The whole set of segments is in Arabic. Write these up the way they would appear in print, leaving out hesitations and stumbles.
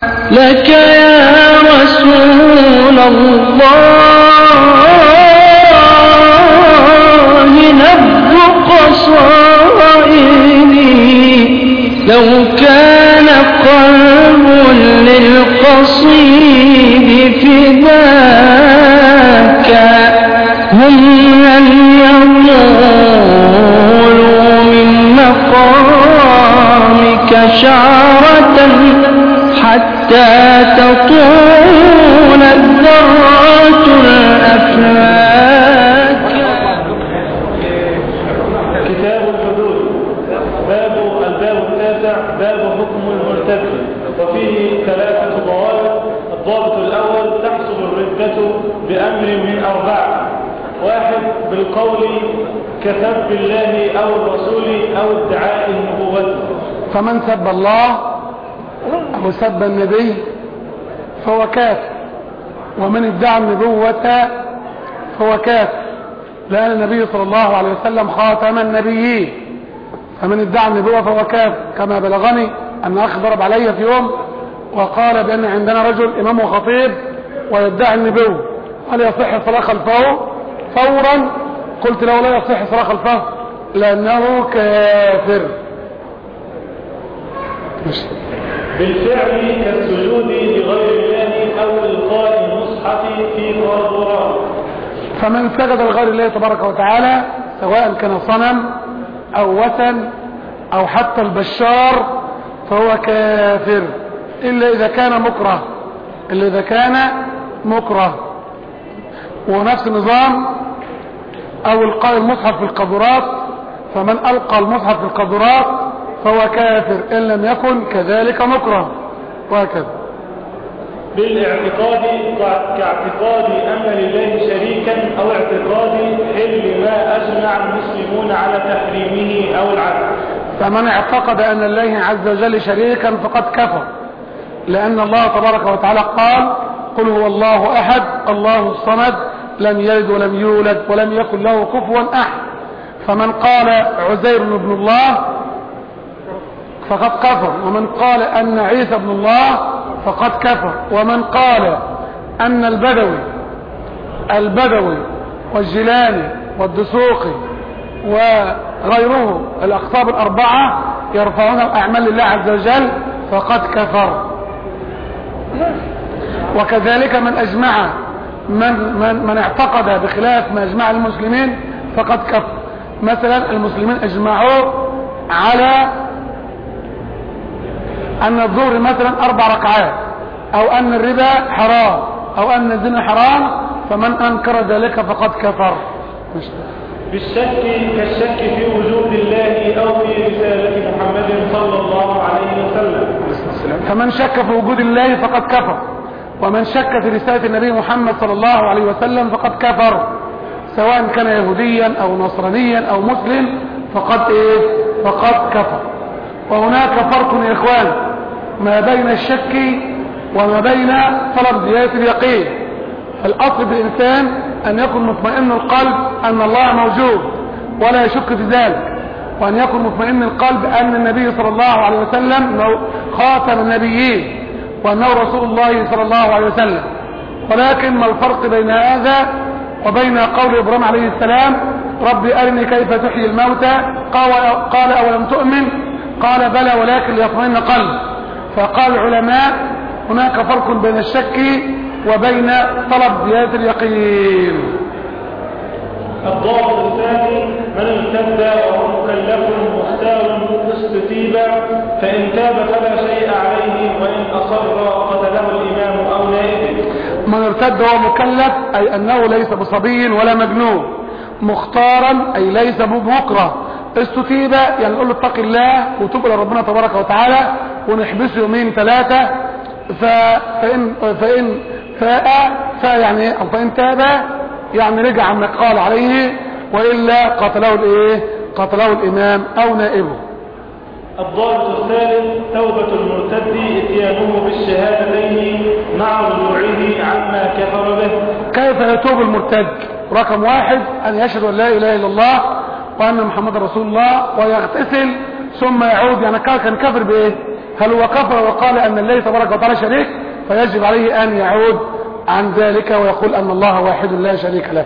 لك يا رسول الله نبض قصائدي، لو كان قلب للقصيد فداك هم لن يطولوا من مقامك شعرة حتى تطول الذرات الأفلاك. كتاب الحدود. الباب التاسع باب حكم المرتد، وفيه 3 ضوابط. الضابط الأول: تحصل الردة بأمر من 4: 1 بالقول كسب الله أو الرسول أو ادعاء النبوة. فمن سب الله أو سب النبي فهو كافر، ومن ادعى النبوة فهو كافر، لأن النبي صلى الله عليه وسلم خاتم النبيين، فمن ادعى النبوة فهو كافر. كما بلغني أن أخ ضرب علي في يوم وقال بأن عندنا رجل إمام وخطيب ويدعي النبوة، هل يصح الصلاة خلفه؟ فورا قلت له لا يصح الصلاة خلفه لأنه كافر. بالفعل كالسجود لغير الله أو إلقاء المصحف في قاذورات. فمن سجد لغير الله تبارك وتعالى سواء كان صنم أو وثن أو حتى البشار فهو كافر، إلا إذا كان مكره. ونفس النظام أو إلقاء المصحف في القاذورات، فمن ألقى المصحف في القاذورات فهو كافر إن لم يكن كذلك مكره، وهكذا. بالاعتقاد كاعتقاد أن لله شريكا أو اعتقاد حل ما أجمع المسلمون على تحريمه أو العدل. فمن اعتقد أن الله عز وجل شريكا فقد كفر، لأن الله تبارك وتعالى قال: قل هو الله أحد الله الصمد لم يلد ولم يولد ولم يكن له كفوا أحد. فمن قال عزير بن الله فقد كفر، ومن قال أن عيسى بن الله فقد كفر، ومن قال أن البدوي والجيلاني والدسوقي وغيره الأقطاب الأربعة يرفعون الأعمال لله عز وجل فقد كفر. وكذلك من اعتقد بخلاف ما اجمع المسلمين فقد كفر. مثلا المسلمين اجمعوا على ان الظهر مثلا 4 ركعات، او ان الربا حرام، او ان الزنا حرام، فمن انكر ذلك فقد كفر. بالشك كالشك في وجود الله او في رسالة محمد صلى الله عليه وسلم. فمن شك في وجود الله فقد كفر، ومن شك في رسالة النبي محمد صلى الله عليه وسلم فقد كفر، سواء كان يهوديا او نصرانيا او مسلم فقد كفر. وهناك فرق يا اخوان ما بين الشك وما بين طلب زيادة اليقين. الاصل بالانسان ان يكون مطمئن القلب ان الله موجود ولا يشك في ذلك، وان يكون مطمئن القلب ان النبي صلى الله عليه وسلم خاتم النبيين وانه رسول الله صلى الله عليه وسلم. ولكن ما الفرق بين هذا وبين قول ابراهيم عليه السلام: ربي ارني كيف تحيي الموتى، قال اولم تؤمن؟ قال بلى ولكن ليطمئن قلبي. فقال العلماء: هناك فرق بين الشك وبين طلب زيادة اليقين. الضابط الثاني: من ارتد وهو مكلف مختار استتيب، فإن تاب فلا شيء عليه، وإن أصر قتله الإمام أو نائبه. من ارتد وهو مكلف أي أنه ليس بصبي ولا مجنون، مختارا أي ليس بمكره، استتيب يعني نقول له اتق الله وتوب إلى ربنا تبارك وتعالى ونحبسه 2 3، فإن فاء يعني أو فإن تاب يعني رجع عما قال عليه، وإلا قتله الإمام أو نائبه. الضابط الثالث: توبة المرتد اتيانه بالشهادتين مع رجوعه عما كفر به. كيف يتوب المرتد؟ رقم 1 أن يشهد أن لا إله إلا الله وأن محمد رسول الله ويغتسل ثم يعود. يعني كان كافر بإيه؟ هل هو كفر وقال أن الله تبارك وتعالى شريك؟ فيجب عليه أن يعود عن ذلك ويقول أن الله واحد لا شريك له.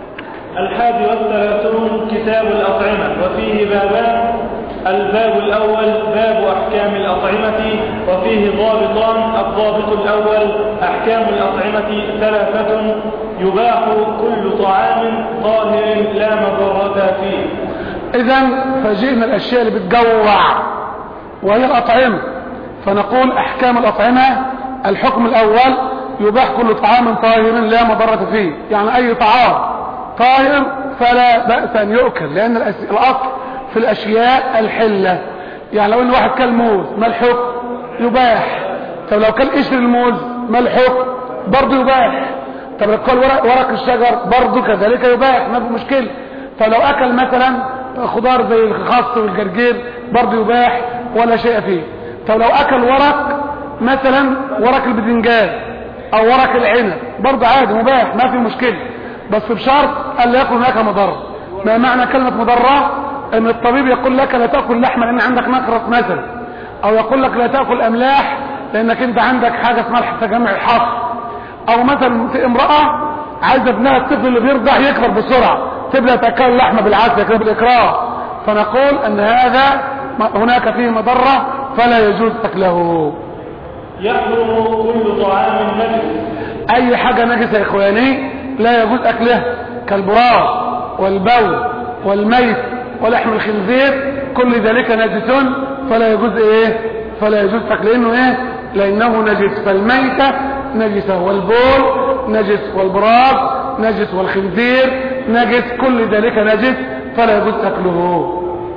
31 كتاب الأطعمة، وفيه بابان. الباب الأول باب أحكام الأطعمة، وفيه ضابطان. الضابط الأول: أحكام الأطعمة 3: يباح كل طعام طاهر لا مضرة فيه. إذن فجئنا الأشياء اللي بتجوع وهي الأطعمة، فنقول أحكام الأطعمة. الحكم الأول: يباح كل طعام طاهر لا مضرة فيه، يعني أي طعام طاهر فلا بأس أن يؤكل، لأن الأصل في الأشياء الحلة. يعني لو أن واحد كل موز ما الحكم؟ يباح. طب لو كل قشر الموز ما الحكم؟ برضه يباح. طب لو كل ورق الشجر برضه كذلك يباح، ما في مشكلة. فلو أكل مثلا خضار زي الخس والجرجير برضه يباح ولا شيء فيه. طب لو أكل ورق مثلا ورق الباذنجان أو ورق العنب برضه عادي مباح، ما في مشكلة، بس بشرط ألا يكون هناك مضرة. ما معنى كلمة مضرة؟ ان الطبيب يقول لك لا تأكل لحمة لان عندك نقرة مثلا، او يقول لك لا تأكل املاح لانك انت عندك حاجة اسمها تجمع الحص، او مثلا امرأة عايزة ابنها الطفل اللي بيرضع يكبر بسرعة تبدأ تأكل اللحمة بالعافية كده بالإكراه، فنقول ان هذا هناك فيه مضرة فلا يجوز اكله. يحرم كل طعام نجس. اي حاجة نجسة يا اخواني لا يجوز اكلها، كالبراز والبول والميت ولحم الخنزير، كل ذلك نجس فلا يجوز فلا يجوز اكله. لانه نجس. فالميتة نجسة، والبول نجس، والبراز نجس، والخنزير نجس، كل ذلك نجس فلا يجوز اكله.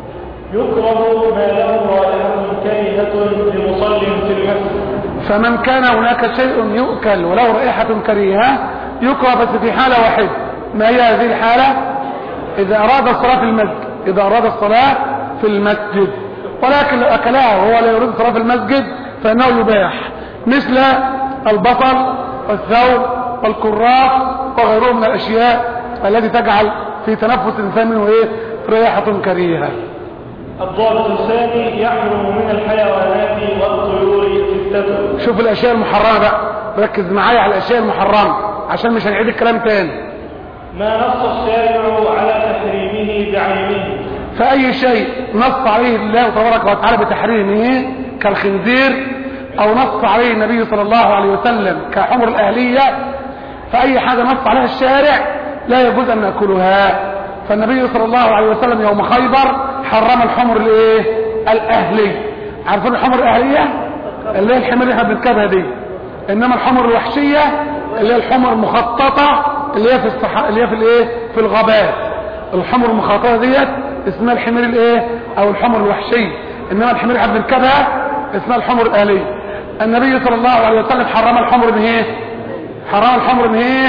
يكره ما له رائحة كريهة لمصل في المسجد. فمن كان هناك شيء يؤكل وله رائحة كريهة يكره، بس في حالة واحدة. ما هي هذه الحالة؟ إذا أراد الصلاة في المسجد، إذا أراد الصلاة في المسجد. ولكن لو أكلها وهو لا يريد الصلاة في المسجد فإنه يباح، مثل البصل والثوم والكراث وغيره من الأشياء التي تجعل في تنفس الإنسان منه رائحة كريهة. الضابط الثاني: يحرم من الحيوانات والطيور 6. شوف الأشياء المحرمة بقى، ركز معايا على الأشياء المحرمة عشان مش هنعيد الكلام تاني. ما نص الشارع على تحريمه بعينه. فأي شيء نص عليه الله تبارك وتعالى بتحريمه كالخنزير، أو نص عليه النبي صلى الله عليه وسلم كحمر الأهلية، فأي حاجة نص عليها الشارع لا يجوز أن نأكلها. فالنبي صلى الله عليه وسلم يوم خيبر حرم الحمر الأهلي. عارفين الحمر الأهلية اللي هي الحمر اللي احنا بنركبها دي، إنما الحمر الوحشية اللي هي الحمر المخططة اللي هي في الغابات. الحمر المخاطرة ديت اسمها الحمير او الحمر الوحشي، انما الحمير اللي بنركبها اسمها الحمر الاهلية. النبي صلى الله عليه وسلم حرم الحمر حرام الحمر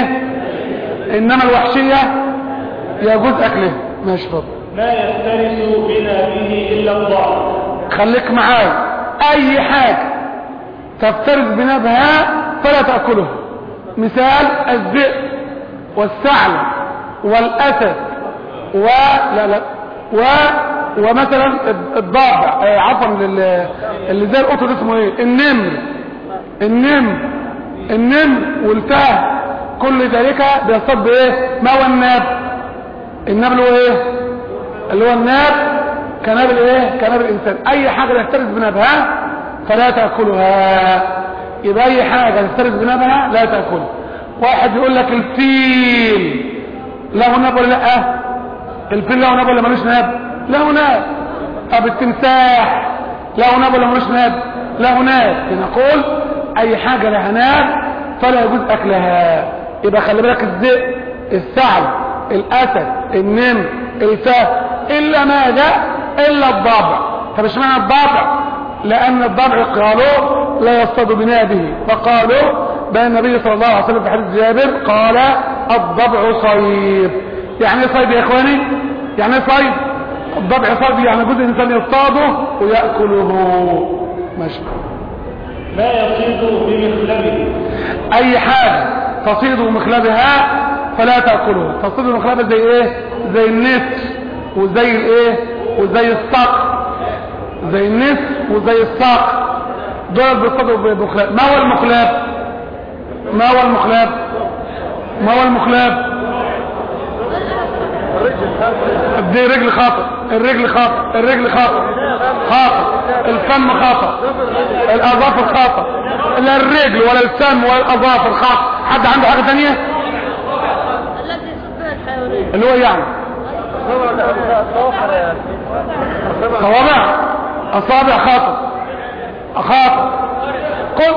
انما الوحشية يجوز اكله. ماشي فضل. لا يفترس بنا به الا الضعف. خليك معايا، اي حاجة تفترس بنابها فلا تأكله. مثال: الذئب والثعلب والاسد ومثلا الضابع، عفوا اللي زي القطط اسمه النمر والفهد، كل ذلك بيصطاد ما هو الناب اللي هو الناب كناب كناب الانسان. اي حاجه تفترس بنابها فلا تاكلها. يبقى اي حاجه تفترس بنابها لا تاكلها. واحد يقول لك الفيل له ناب ولا لا؟ الفيل له ناب ولا ملوش ناب؟ له ناب. طب التمساح له ناب ولا ملوش ناب؟ له ناب. نقول اي حاجه لها ناب فلا يجوز اكلها. يبقى خلي بالك: الذئب، الثعلب، الاسد، النمر، الفهد، الا ماذا؟ الا الضبع. طب اشمعنى الضبع؟ لان الضبع قالوا لا يصطاد بنابه، فقالوا بأن النبي صلى الله عليه وسلم في حديث جابر قال: الضبع صيد. يعني ايه صيد يا اخواني؟ يعني ايه صيد؟ الضبع صيد، يعني جزء الانسان يصطاده ويأكله. ماشي. ما يصيد بمخلبه. اي حاجة تصيد بمخلبها فلا تأكله. تصيد بمخلبها زي ايه؟ زي النسر وزي وزي الصقر. زي النسر وزي الصقر. دول بيصطادوا بمخلاب. ما هو المخلاب؟ ما هو المخلاب؟ ما هو المخلاب؟ دي رجل خاطئ، الرجل خاطئ، الرجل خاطئ، خاطئ، الفم خاطئ، الاظافر خاطئ، لا الرجل ولا الفم ولا الاظافر خاطئ. حد عنده حاجه ثانيه؟ اللي هو يعني صوابع، اصابع خاطئ، خاطئ، قل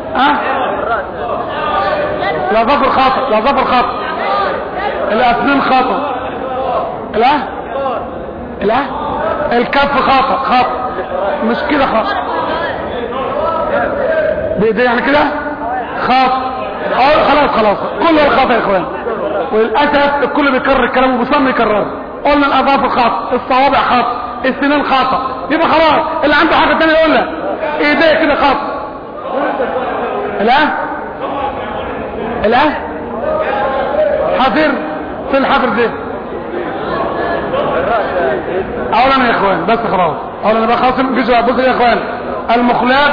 الاظافر خاطئ، الاظافر خاطئ، الاسنان خاطئ، لا الكف خاطئ، خاطئ مش كده خاطئ، ده يعني كده خاطئ. خلاص كله الخاطئ يا اخوان، وللاسف الكل بيكرر الكلام وبيصمم يكرره. قلنا الاظافر خاطئ، الصوابع خاطئ، السنان خاطئ، يبقى خلاص اللي عنده حاجه ثانيه يقول لك ايديه كده خاطئ. لا حاضر في الحاضر ده اولا يا اخوان، بس خلاص اولا بقى خلاص. بصوا يا اخوان، المخلاب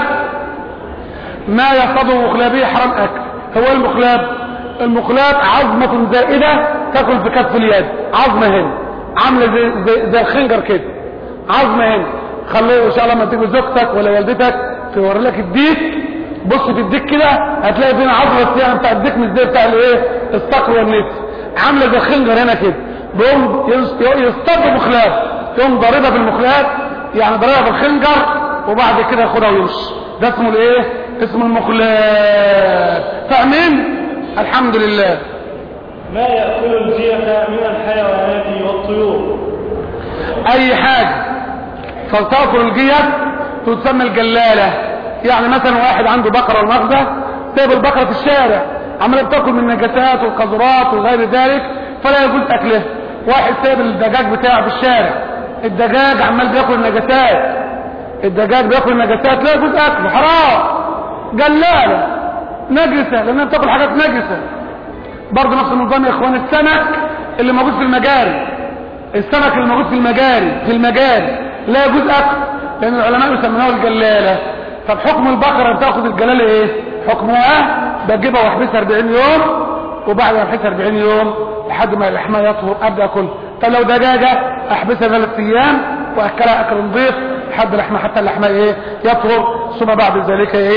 ما يصطاد مخلابيه حرام اكل. هو المخلاب عظمة زائدة تاكل في كف اليد، عظمة هنا عاملة زي الخنجر كده، عظمة هنا. خليه ان شاء الله لما تيجي زوجتك ولا والدتك توري لك الديك، بص في الديك كده هتلاقي بين عظمة يعني بتاع الديك مش زي بتاع الايه الصقر والنت، عاملة زي الخنجر هنا كده. بيقوم يصطاد مخلاب، يقوم ضاربها بالمخلاب، يعني ضاربها بالخنجر وبعد كده ياخدها ويمشي. ده اسمه الايه؟ اسمه المخلاب. فاهمين؟ الحمد لله. ما يأكل الجيفة من الحيوانات والطيور؟ اي حاجة فتأكل الجيف تسمى الجلالة. يعني مثلا واحد عنده بقرة والمخزة، سايب البقرة في الشارع عمال بتاكل من النجاسات والقذرات وغير ذلك، فلا يجوز اكله. واحد سايب الدجاج بتاعه في الشارع، الدجاج عمال بياكل النجاسات، الدجاج بياكل النجاسات، لا يجوز اكله، حرام، جلالة نجسة لانها بتاكل حاجات نجسة. برضه نفس النظام يا اخوان. السمك اللي موجود في المجاري، السمك اللي موجود في المجاري لا يجوز اكله، لان العلماء يسمونها الجلالة. طب حكم البقرة بتاخد الجلالة ايه؟ حكمها بجيبها واحبسها 40 يوم، وبعد ما احبسها 40 يوم لحد ما لحمها يطهر ابدا اكل. طب لو دجاجة احبسها 3 ايام واكلها اكل نظيف لحد لحمها حتى اللحمها ايه يطهر، ثم بعد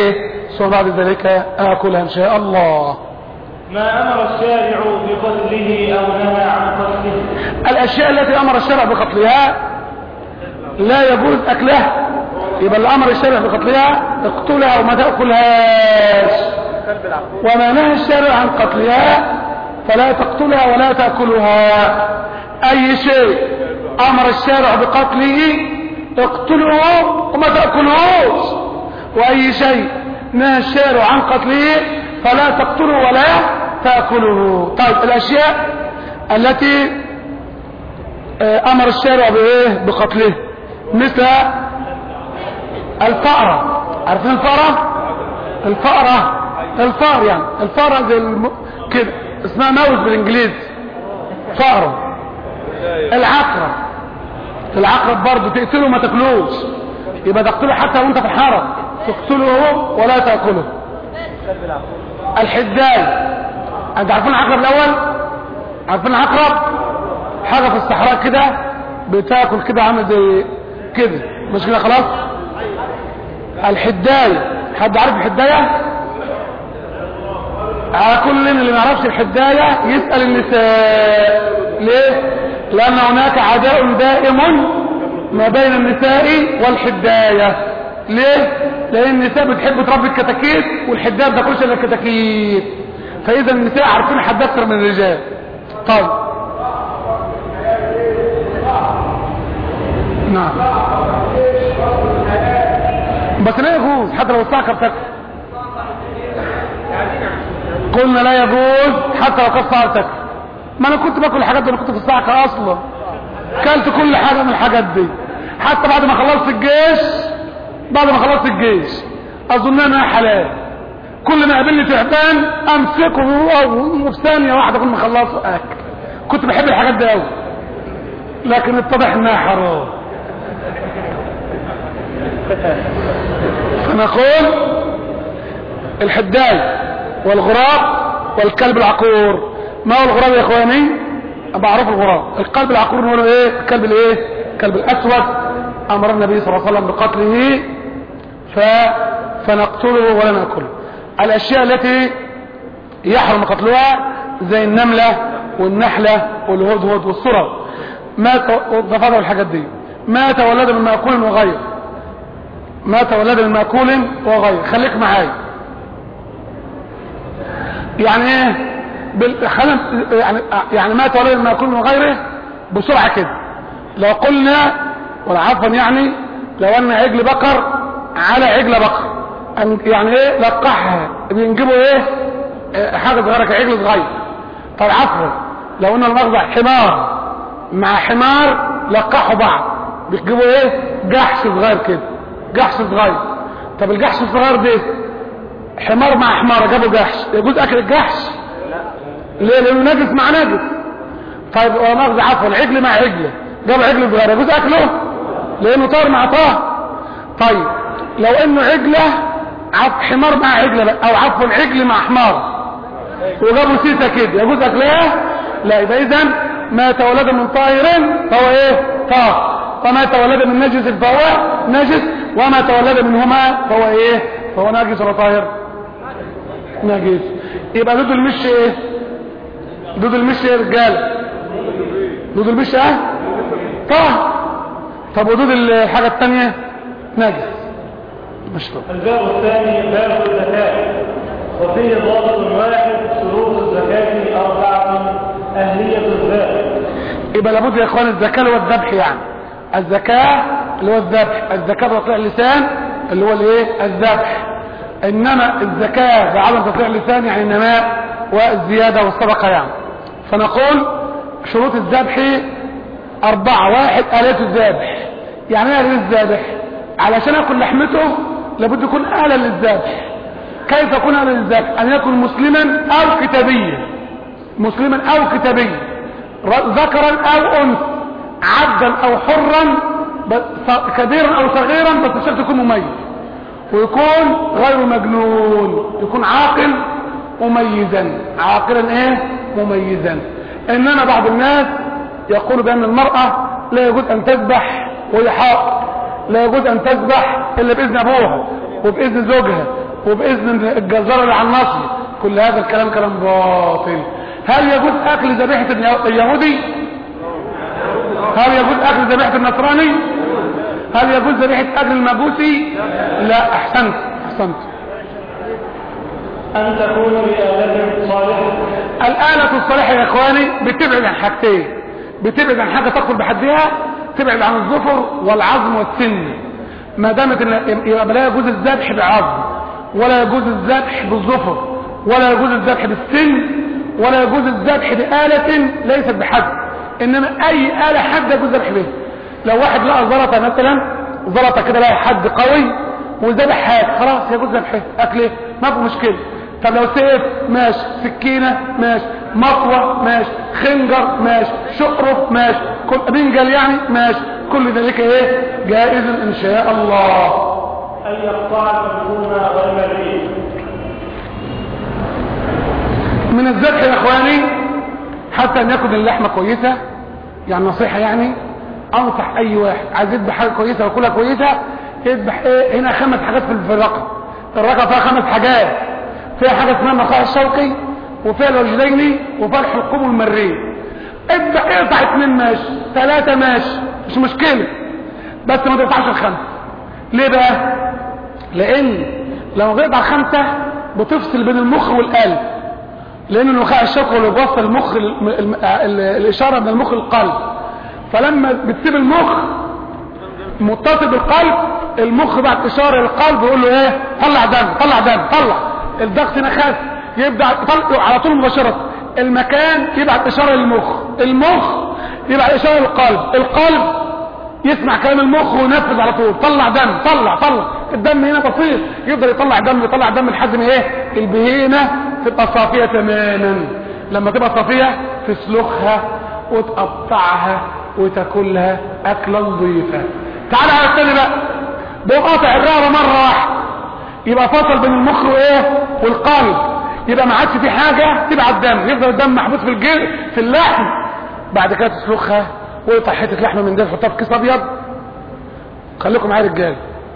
ذلك اكلها ان شاء الله. ما امر الشارع بقتله او نهى عن قتله؟ الاشياء التي امر الشارع بقتلها لا يجوز اكلها، يبقى اللي امر الشارع بقتلها اقتلها وما تاكلهاش. وما نهى الشارع عن قتلها فلا تقتلها ولا تاكلها. اي شيء امر الشارع بقتله اقتله وما تاكلهوش، واي شيء نهى الشارع عن قتله فلا تقتله ولا تاكله. طيب الاشياء التي امر الشارع بايه بقتله مثل الفأرة. عارفين الفأرة؟ الفأر يعني الفأرة زي كده اسمها ماوس بالانجليزي، فأرة. العقرب برضه تقتله ما تاكلوش، يبقى تقتله حتى وانت في الحرم، تقتله ولا تاكله. الحداي، انت عارفين العقرب الاول؟ عارفين العقرب؟ حاجه في الصحراء كده بتاكل كده عامل زي كده، مش كده خلاص؟ الحداي، حد عارف الحدايه؟ على كل اللي ما يعرفش الحدايه يسال النساء. ليه؟ لان هناك عداء دائم ما بين النساء والحدايه. ليه؟ لان النساء بتحب تربي الكتاكيت والحدايه ما بتاكلش الا الكتاكيت، فاذا النساء عارفين حد اكتر من الرجال. طيب نعم، بس لا يجوز حتى لو الساعه كانت تاكل. قلنا لا يجوز حتى لو كانت الساعه تاكل. ما انا كنت باكل الحاجات دي، انا كنت في الساعه اصلا كلت كل حاجه من الحاجات دي، حتى بعد ما خلصت الجيش اظن انها حلال. كل ما قابلني تعبان امسكه وفي ثانيه واحده اكون مخلصه اكل. كنت بحب الحاجات دي قوي، لكن اتضح انها حرام. فنقول الحداي والغراب والكلب العقور. ما هو الغراب يا اخواني؟ بعرف الغراب. الكلب العقور نقوله ايه؟ الكلب الايه؟ الكلب الاسود. امر النبي صلى الله عليه وسلم بقتله فنقتله ولا ناكله. الاشياء التي يحرم قتلها زي النملة والنحلة والهدهد والصرر، ما ضفروا الحاجات دي. ما تولد من مأكول وغير، ما تولد من مأكول وغير. خليك معايا. يعني ايه يعني ما تولد من مأكول وغيره بسرعة كده. لو قلنا ولا عفوا يعني لو ان عجل بقر على عجل بقر، يعني ايه لقحها بينجبوا ايه حاجة صغيرة كعجل صغير. طب عفوا لو ان المغزى حمار مع حمار لقحوا بعض بيجيبوا ايه جحش صغير كده، جحش صغير. طب الجحش الصغير ده حمار مع حمار جابوا جحش، يجوز اكل الجحش؟ ليه؟ لانه نجس مع نجس. طيب مغزى عفوا عجل مع عجل جابوا عجل صغير، يجوز اكله؟ لانه طار مع طار. طيب لو انه عجله حمار مع عجله او عفوا عجل مع حمار وجابوا سيسه كده، يجوز اكلها؟ لا. يبقى اذا ما تولد من طاهر فهو ايه؟ طاهر، وما تولد من نجس فهو نجس، وما تولد منهما فهو ايه؟ فهو نجس ولا طاهر؟ نجس. يبقى دود المش ايه؟ دود المش يا رجاله، دود المش طاهر. طب ودود الحاجه الثانيه نجس. مش طاهر. الباب الثاني باب الزكاه، وفيه ضابط واحد. شروط الزكاه 4: أهلية الذبح. يبقى لابد يا اخوان الزكاه اللي هو الذبح، يعني الزكاه اللي هو الذبح. الزكاه بتطلع اللسان اللي هو الايه؟ الذبح. انما الزكاه بعدم تطلع اللسان يعني النماء والزياده والصدقه يعني. فنقول شروط الذبح 4: 1 آلات الذبح. يعني ايه آلات الذبح؟ علشان اكل لحمته لابد يكون آلة للذبح. كيف يكون آلة للذبح؟ ان يكون مسلما او كتابيا، مسلما او كتابيا، ذكرا او انثى، عبدا او حرا، كبيرا او صغيرا، بس الشرط يكون مميز، ويكون غير مجنون، يكون عاقل مميزا. عاقلا ايه؟ مميزا. انما بعض الناس يقول بان المرأة لا يجوز ان تذبح وهي حائض، لا يجوز ان تذبح الا باذن ابوها وباذن زوجها وباذن الجزار اللي على النصر. كل هذا الكلام كلام باطل. هل يجوز اكل ذبيحة اليهودي؟ هل يجوز اكل ذبيحة النصراني؟ هل يجوز ذبيحة اكل المجوسي؟ لا. احسنت احسنت. ان تكون بآلة صالحة. الآلة الصالحة يا اخواني بتبعد عن حاجتين. بتبعد عن حاجة تدخل بحدها، تبعد عن الظفر والعظم والسن. ما دامت يبقى لا يجوز الذبح بعظم، ولا يجوز الذبح بالظفر، ولا يجوز الذبح بالسن، ولا يجوز الذبح بآلة ليست بحد. انما اي آلة حد يجوز الذبح بها. لو واحد لقى زلطة مثلا، زلطة كده لقى حد قوي وذبح حاجة، خلاص يجوز ذبحه اكله، ما في مشكلة. طب لو سيف ماشي، سكينة ماشي، مطوة ماشي، خنجر ماشي، شقرف ماشي، كل بنجل يعني ماشي، كل ذلك ايه؟ جائز ان شاء الله. ان يقطع المدون غير الريح. من الذبح يا اخواني حتى ان ياكل اللحمة كويسة، يعني نصيحة يعني انصح اي واحد عايز يذبح حاجة كويسة وياكلها كويسة يذبح ايه؟ هنا 5 حاجات في الرقم. الرقم فيها 5 حاجات. فيها حاجة اسمها النخاع الشوكي، وفيها الرجلين، وفيها الحلقوم والمرين. اذبح اقطع 2 ماشي، 3 ماشي، مش مشكلة، بس ما تقطعش ال5. ليه بقى؟ لان لو تقطع 5 بتفصل بين المخ والقلب، لان النخاع الشوكي اللي بيوصل المخ الاشارة من المخ للقلب. فلما بتسيب المخ متصل بالقلب، المخ بعد اشارة للقلب يقول له ايه؟ طلع دم، طلع دم، طلع. الضغط هنا خاف، يبدأ يطلع على طول مباشرة. المكان يبعت اشارة للمخ، المخ يبعت اشارة للقلب، القلب يسمع كلام المخ وينفذ على طول. طلع دم، طلع طلع. الدم هنا بسيط، يقدر يطلع دم، يطلع دم لحد ما ايه؟ البهيمة تبقى صافية تماما. لما تبقى صافية تسلخها وتقطعها وتاكلها اكلا نظيفا. تعال على الثاني بقى، بقطع الرقبة مرة واحدة يبقى فصل بين المخ وايه والقلب، يبقى ما عادش في حاجه تبعت الدم، يفضل الدم محبوس في الجلد في اللحم. بعد كده تسلخها ويقطع حته لحمه من ده تحطها في كيس ابيض. خليكم معايا رجاله،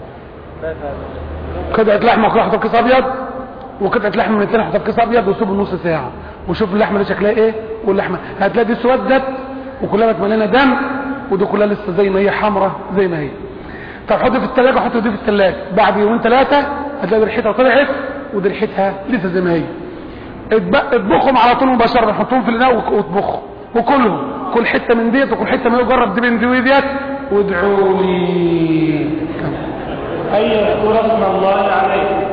قطعه لحمه كلها حطها في كيس ابيض، وقطعه لحمه من التاني حطها في كيس ابيض، وسيبه نص ساعه وشوف اللحمه دي شكلها ايه، واللحمه هتلاقي دي اسودت وكلها مليانه دم، ودي كلها لسه زي ما هي حمراء زي ما هي. طب حط في الثلاجه، حط دي في الثلاجه، بعد يومين ثلاثه هتلاقي ريحتها طلعت ودي ريحتها لسه زي ما هي. اطبخهم على طول مباشره، حطهم في الاناء واطبخهم وكلهم، كل حته من ديت وكل حته من يجرب دي من دي وديت، وادعوا لي. أن يذكر اسم الله عليه.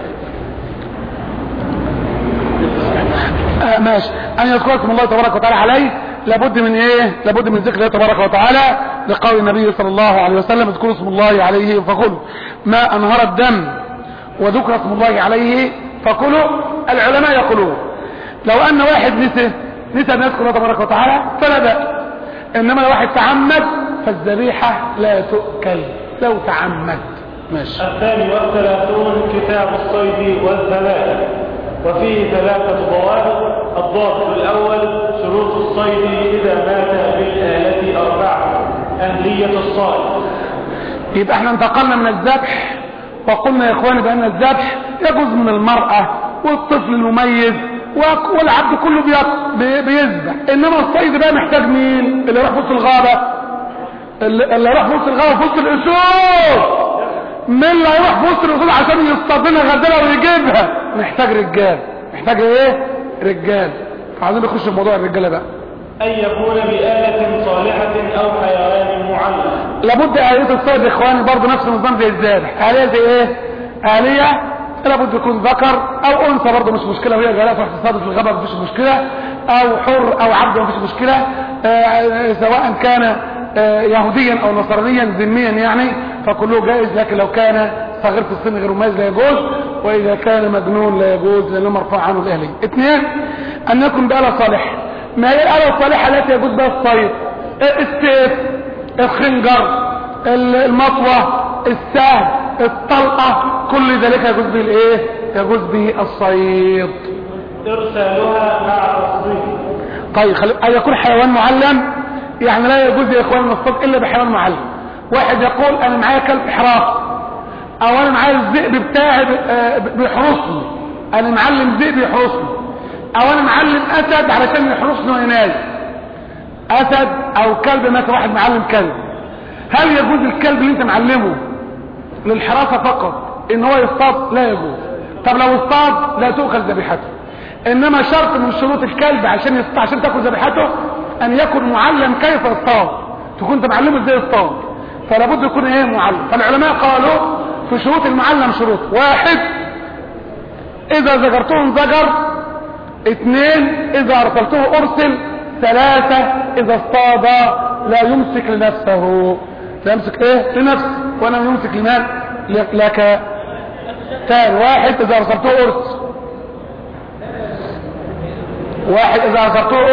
ماشي. أن يذكر اسم الله تبارك وتعالى عليه، لابد من ايه؟ لابد من ذكر الله تبارك وتعالى، لقول النبي صلى الله عليه وسلم اذكروا اسم الله عليه فكلوا ما انهر الدم وذكر اسم الله عليه فكلوا. العلماء يقولون لو ان واحد نسي ان يذكر الله تبارك وتعالى فلا بأس، انما لو واحد تعمد فالذبيحه لا تؤكل لو تعمد. ماشي. 32 كتاب الصيد والذبائح، وفيه 3 ضوابط. الضابط الأول شروط الصيد إذا مات بالآلة 4. أهلية الصائد. يبقى احنا انتقلنا من الذبح وقلنا يا اخواني بأن الذبح يجوز من المرأة والطفل المميز والعبد كله بيذبح، انما الصيد بقى محتاج مين؟ اللي يروح في وسط الغابة، اللي يروح في وسط الغابة في وسط الاسود، مين اللي هيروح في وسط الاسود عشان يصطاد لنا غزاله ويجيبها؟ محتاج رجال. محتاج ايه؟ رجال. فعايزين نخش في موضوع الرجاله بقى. أن يكون بآلة صالحة أو حيوان معلم. لابد آلية الصيد يا اخواني برضه نفس النظام زي الذبح. آلية زي ايه؟ آلية لابد يكون ذكر او انثى برضه مش مشكله، وهي جايه تروح تصطاد في الغابه مفيش مشكله، او حر او عبد مفيش مشكله، سواء كان يهوديا او نصرانيا ذميا يعني فكله جائز، لكن لو كان صغير في السن غير مميز لا يجوز، واذا كان مجنون لا يجوز لانه مرفوع عنه الاهليه. 2 ان يكون بآلة صالحه. ما هي الآلة الصالحه التي يجوز بها الصيد؟ السيف، الخنجر، المطوه، السهم، الطلقه، كل ذلك يجوز به الايه؟ يجوز به الصيد. ارسالها مع تصديق. طيب أن يكون حيوان معلم، يعني لا يجوز يا اخوان الصيد الا بحيوان معلم. واحد يقول انا معايا كلب حراس، او انا معايا الذئب بتاعي بيحرسني، انا معلم ذئب يحرسني، او انا معلم اسد علشان يحرسني وانا نايم. اسد او كلب، مثلا واحد معلم كلب، هل يجوز الكلب اللي انت معلمه للحراسه فقط ان هو يصطاد؟ لا يجوز. طب لو اصطاد لا تؤخذ ذبيحته، انما شرط من شروط الكلب عشان تاكل ذبيحته ان يكون معلم كيف يصطاد، تكون انت معلمه ازاي يصطاد، فلا بد يكون ايه؟ معلم. فالعلماء قالوا في شروط المعلم شروط: 1 اذا زجرته انزجر، 2 اذا ارسلته ارسل، 3 اذا اصطاد لا يمسك لنفسه، لا يمسك ايه؟ لنفسه، وانا يمسك لمال لك. ثاني 1 اذا ارسلته ارسل، 1 اذا ارسلته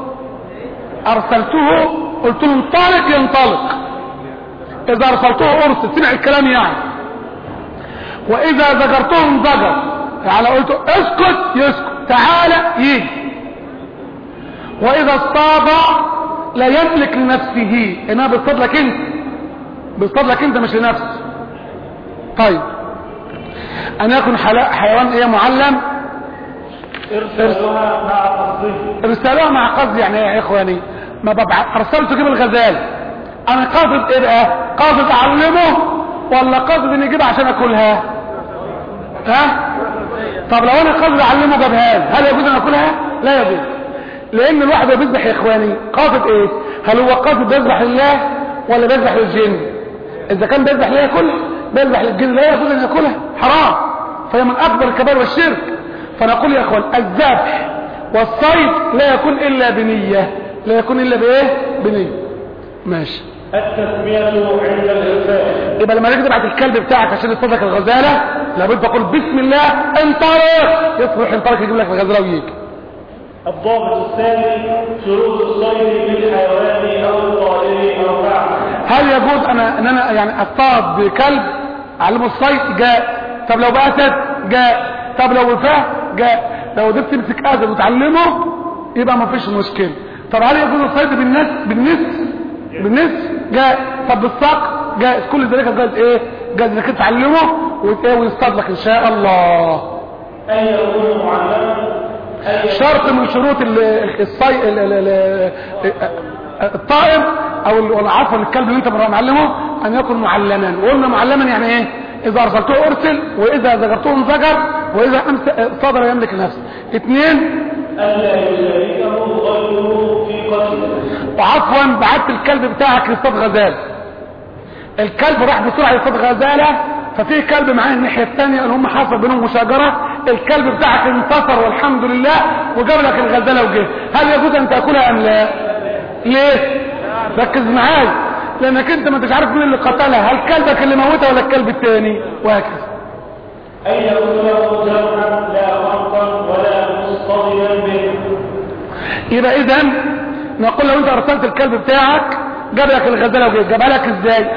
ارسلته قلت له انطلق ينطلق، اذا ارسلته ارسل سمع الكلام يعني، واذا زجرته انزجر، يعني قلت اسكت يسكت، تعالى يجي. واذا اصطاد لا يملك لنفسه، انها بيصطاد لك انت، بيصطاد لك انت مش لنفسه. طيب ان يكون حيوان ايه؟ معلم. ارسلوها مع قصده. ارسلوها مع قصد يعني ايه يا اخواني؟ ما ارسلت اجيب الغزال، انا قاصد ايه بقى؟ قاصد اعلمه ولا قاصد ان يجيبها عشان اكلها؟ ها؟ طب لو انا قاصد اعلمه جابها لي، هل يجوز ان اكلها؟ لا يجوز، لان الواحد بيذبح يا اخواني قاصد ايه؟ هل هو قاصد بيذبح لله ولا بيذبح للجن؟ اذا كان بيذبح لله ياكل، بيذبح للجن لا يجوز ان ياكلها، حرام، فهي من اكبر الكبائر والشرك. فنقول يا اخوان الذبح والصيد لا يكون الا بنيه، لا يكون الا بايه؟ بنيه. ماشي. التسميه عند الارسال. يبقى لما تيجي تبعت الكلب بتاعك عشان يصطاد لك الغزاله لابد تقول بسم الله انطلق، يصبح ينطلق يجيب لك الغزاله ويجي. الضابط الثاني شروط الصيد بالحيوان او الطائر 4. هل يجوز ان انا يعني اصطاد بكلب اعلمه الصيد؟ جاء طب لو بأسد جاء، طب لو وفاه جاء. لو قدرت تمسك اسد وتعلمه يبقى ما فيش مشكله. طب هل يجوز الصيد بالنسب جاء. طب بالصقر جاء. كل ذلك جاز ايه؟ جاز انك تعلمه ويصطاد لك ان شاء الله. اي يكون معلما شرط من شروط الطائر او عفوا الكلب اللي انت معلمه ان يكون معلما. وقلنا معلما يعني ايه؟ اذا ارسلته ارسل، واذا زجرته انزجر، واذا صدر يملك نفسه. 2 الا يشاركه غيره في قتله. وعفوا بعت الكلب بتاعك يصطاد غزال، الكلب راح بسرعه يصطاد غزاله، ففي كلب معاه الناحيه الثانيه اللي هم حصل بينهم مشاجره، الكلب بتاعك انتصر والحمد لله وجاب لك الغزاله وجه، هل يجوز ان تاكلها ام لا؟ ليه؟ ركز معايا، لانك انت ما انتش عارف مين اللي قتلها، هل كلبك اللي موتها ولا الكلب الثاني؟ وهكذا. اي يقتله جرحا لا خنقا ولا مصطدما به. يبقى اذا نقول لو انت ارسلت الكلب بتاعك جاب لك الغزاله وجه، جابها لك ازاي؟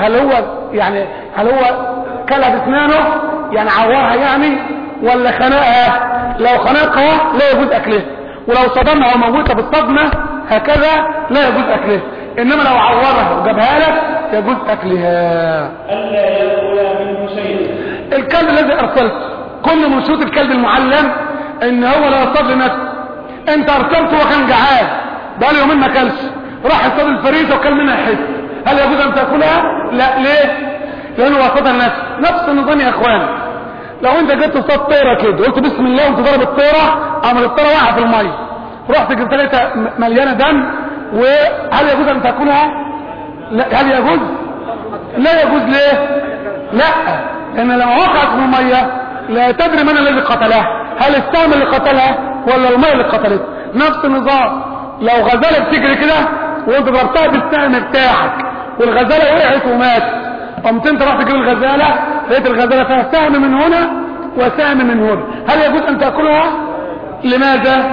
هل هو كلها باسنانه يعني عورها يعني، ولا خنقها؟ لو خنقها لا يجوز اكلها، ولو صدمها وموتها بالصدمه هكذا لا يجوز اكلها، انما لو عورها وجابها لك يجوز اكلها. الا ياكل منه شيء. الكلب الذي ارسلته كل من شروط الكلب المعلم ان هو لا يصطاد لنفسه. انت ارسلته وكان جعان بقى له يومين ما اكلش، راح يصطاد الفريسه وكل منها حته، هل يجوز ان تاكلها؟ لا. ليه؟ لانه وصلها لنفسه. نفس النظام يا اخوان، لو انت جيت تصطاد طيره كده قلت بسم الله وانت ضرب الطيره، عمل الطيره وقع في الميه، رحت جبت لها مليانه دم، وهل يجوز ان تاكلها؟ لا. هل يجوز؟ لا يجوز. ليه؟ لا، لان لما وقعت في الميه لا تدري من الذي قتلها، هل السهم اللي قتلها ولا الميه اللي قتلته. نفس النظام، لو غزاله بتجري كده وانت ضربتها بالسهم بتاعك والغزاله وقعت وماتت، قمت انت راح تجيب الغزاله لقيت الغزاله فيها سهم من هنا وسهم من هنا، هل يجوز ان تاكلها؟ لماذا؟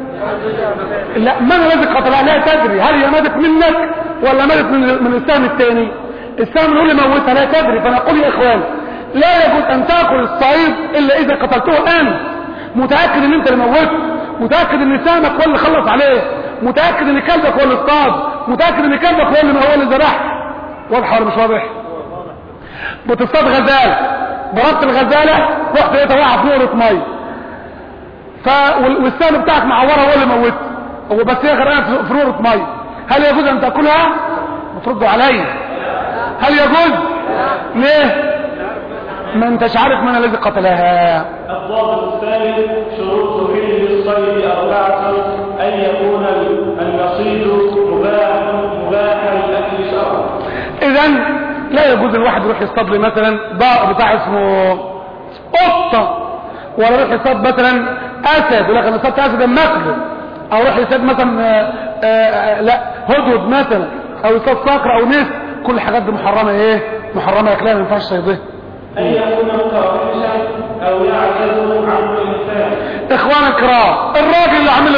لا. من الذي قتلها؟ لا تدري، هل هي ماتت منك ولا ماتت من السهم الثاني؟ السهم اللي موتها لا تدري. فنقول يا اخوان لا يجوز ان تاكل الصيد الا اذا قتلته انت متاكد ان انت اللي موته، متاكد ان سهمك هو اللي خلص عليه، متاكد ان كلبك هو اللي اصطاد، متاكد ان كلبك هو اللي ذبح. واضح ولا مش واضح؟ بتصطاد غزال، ضربت الغزاله رحت لقيتها واقعه في نقطه ميه، والسهم بتاعك معوره هو اللي موته، هو بس هي غرقانه في نقطه ميه، هل يجوز ان تاكلها؟ بتردوا عليا هل يجوز؟ ليه؟ ما انتش عارف من الذي قتلها. الضابط الثالث شروط حل الصيد 4: ان يكون المصيد مباحا الاكل شرعا. اذا لا يجوز الواحد يروح يصطاد لي مثلا ضاء بتاع اسمه قطه، ولا يروح يصطاد مثلا اسد ولكن اصطاد اسد مقلب، او يروح يصطاد مثلا لا هدهد مثلا، او يصطاد صقر او نسر، كل الحاجات دي محرمه. ايه؟ محرمه اكلها، ما ينفعش صيدها. ان يكون متوحشا او يعجز عن الانسان. اخوان الكرام، الراجل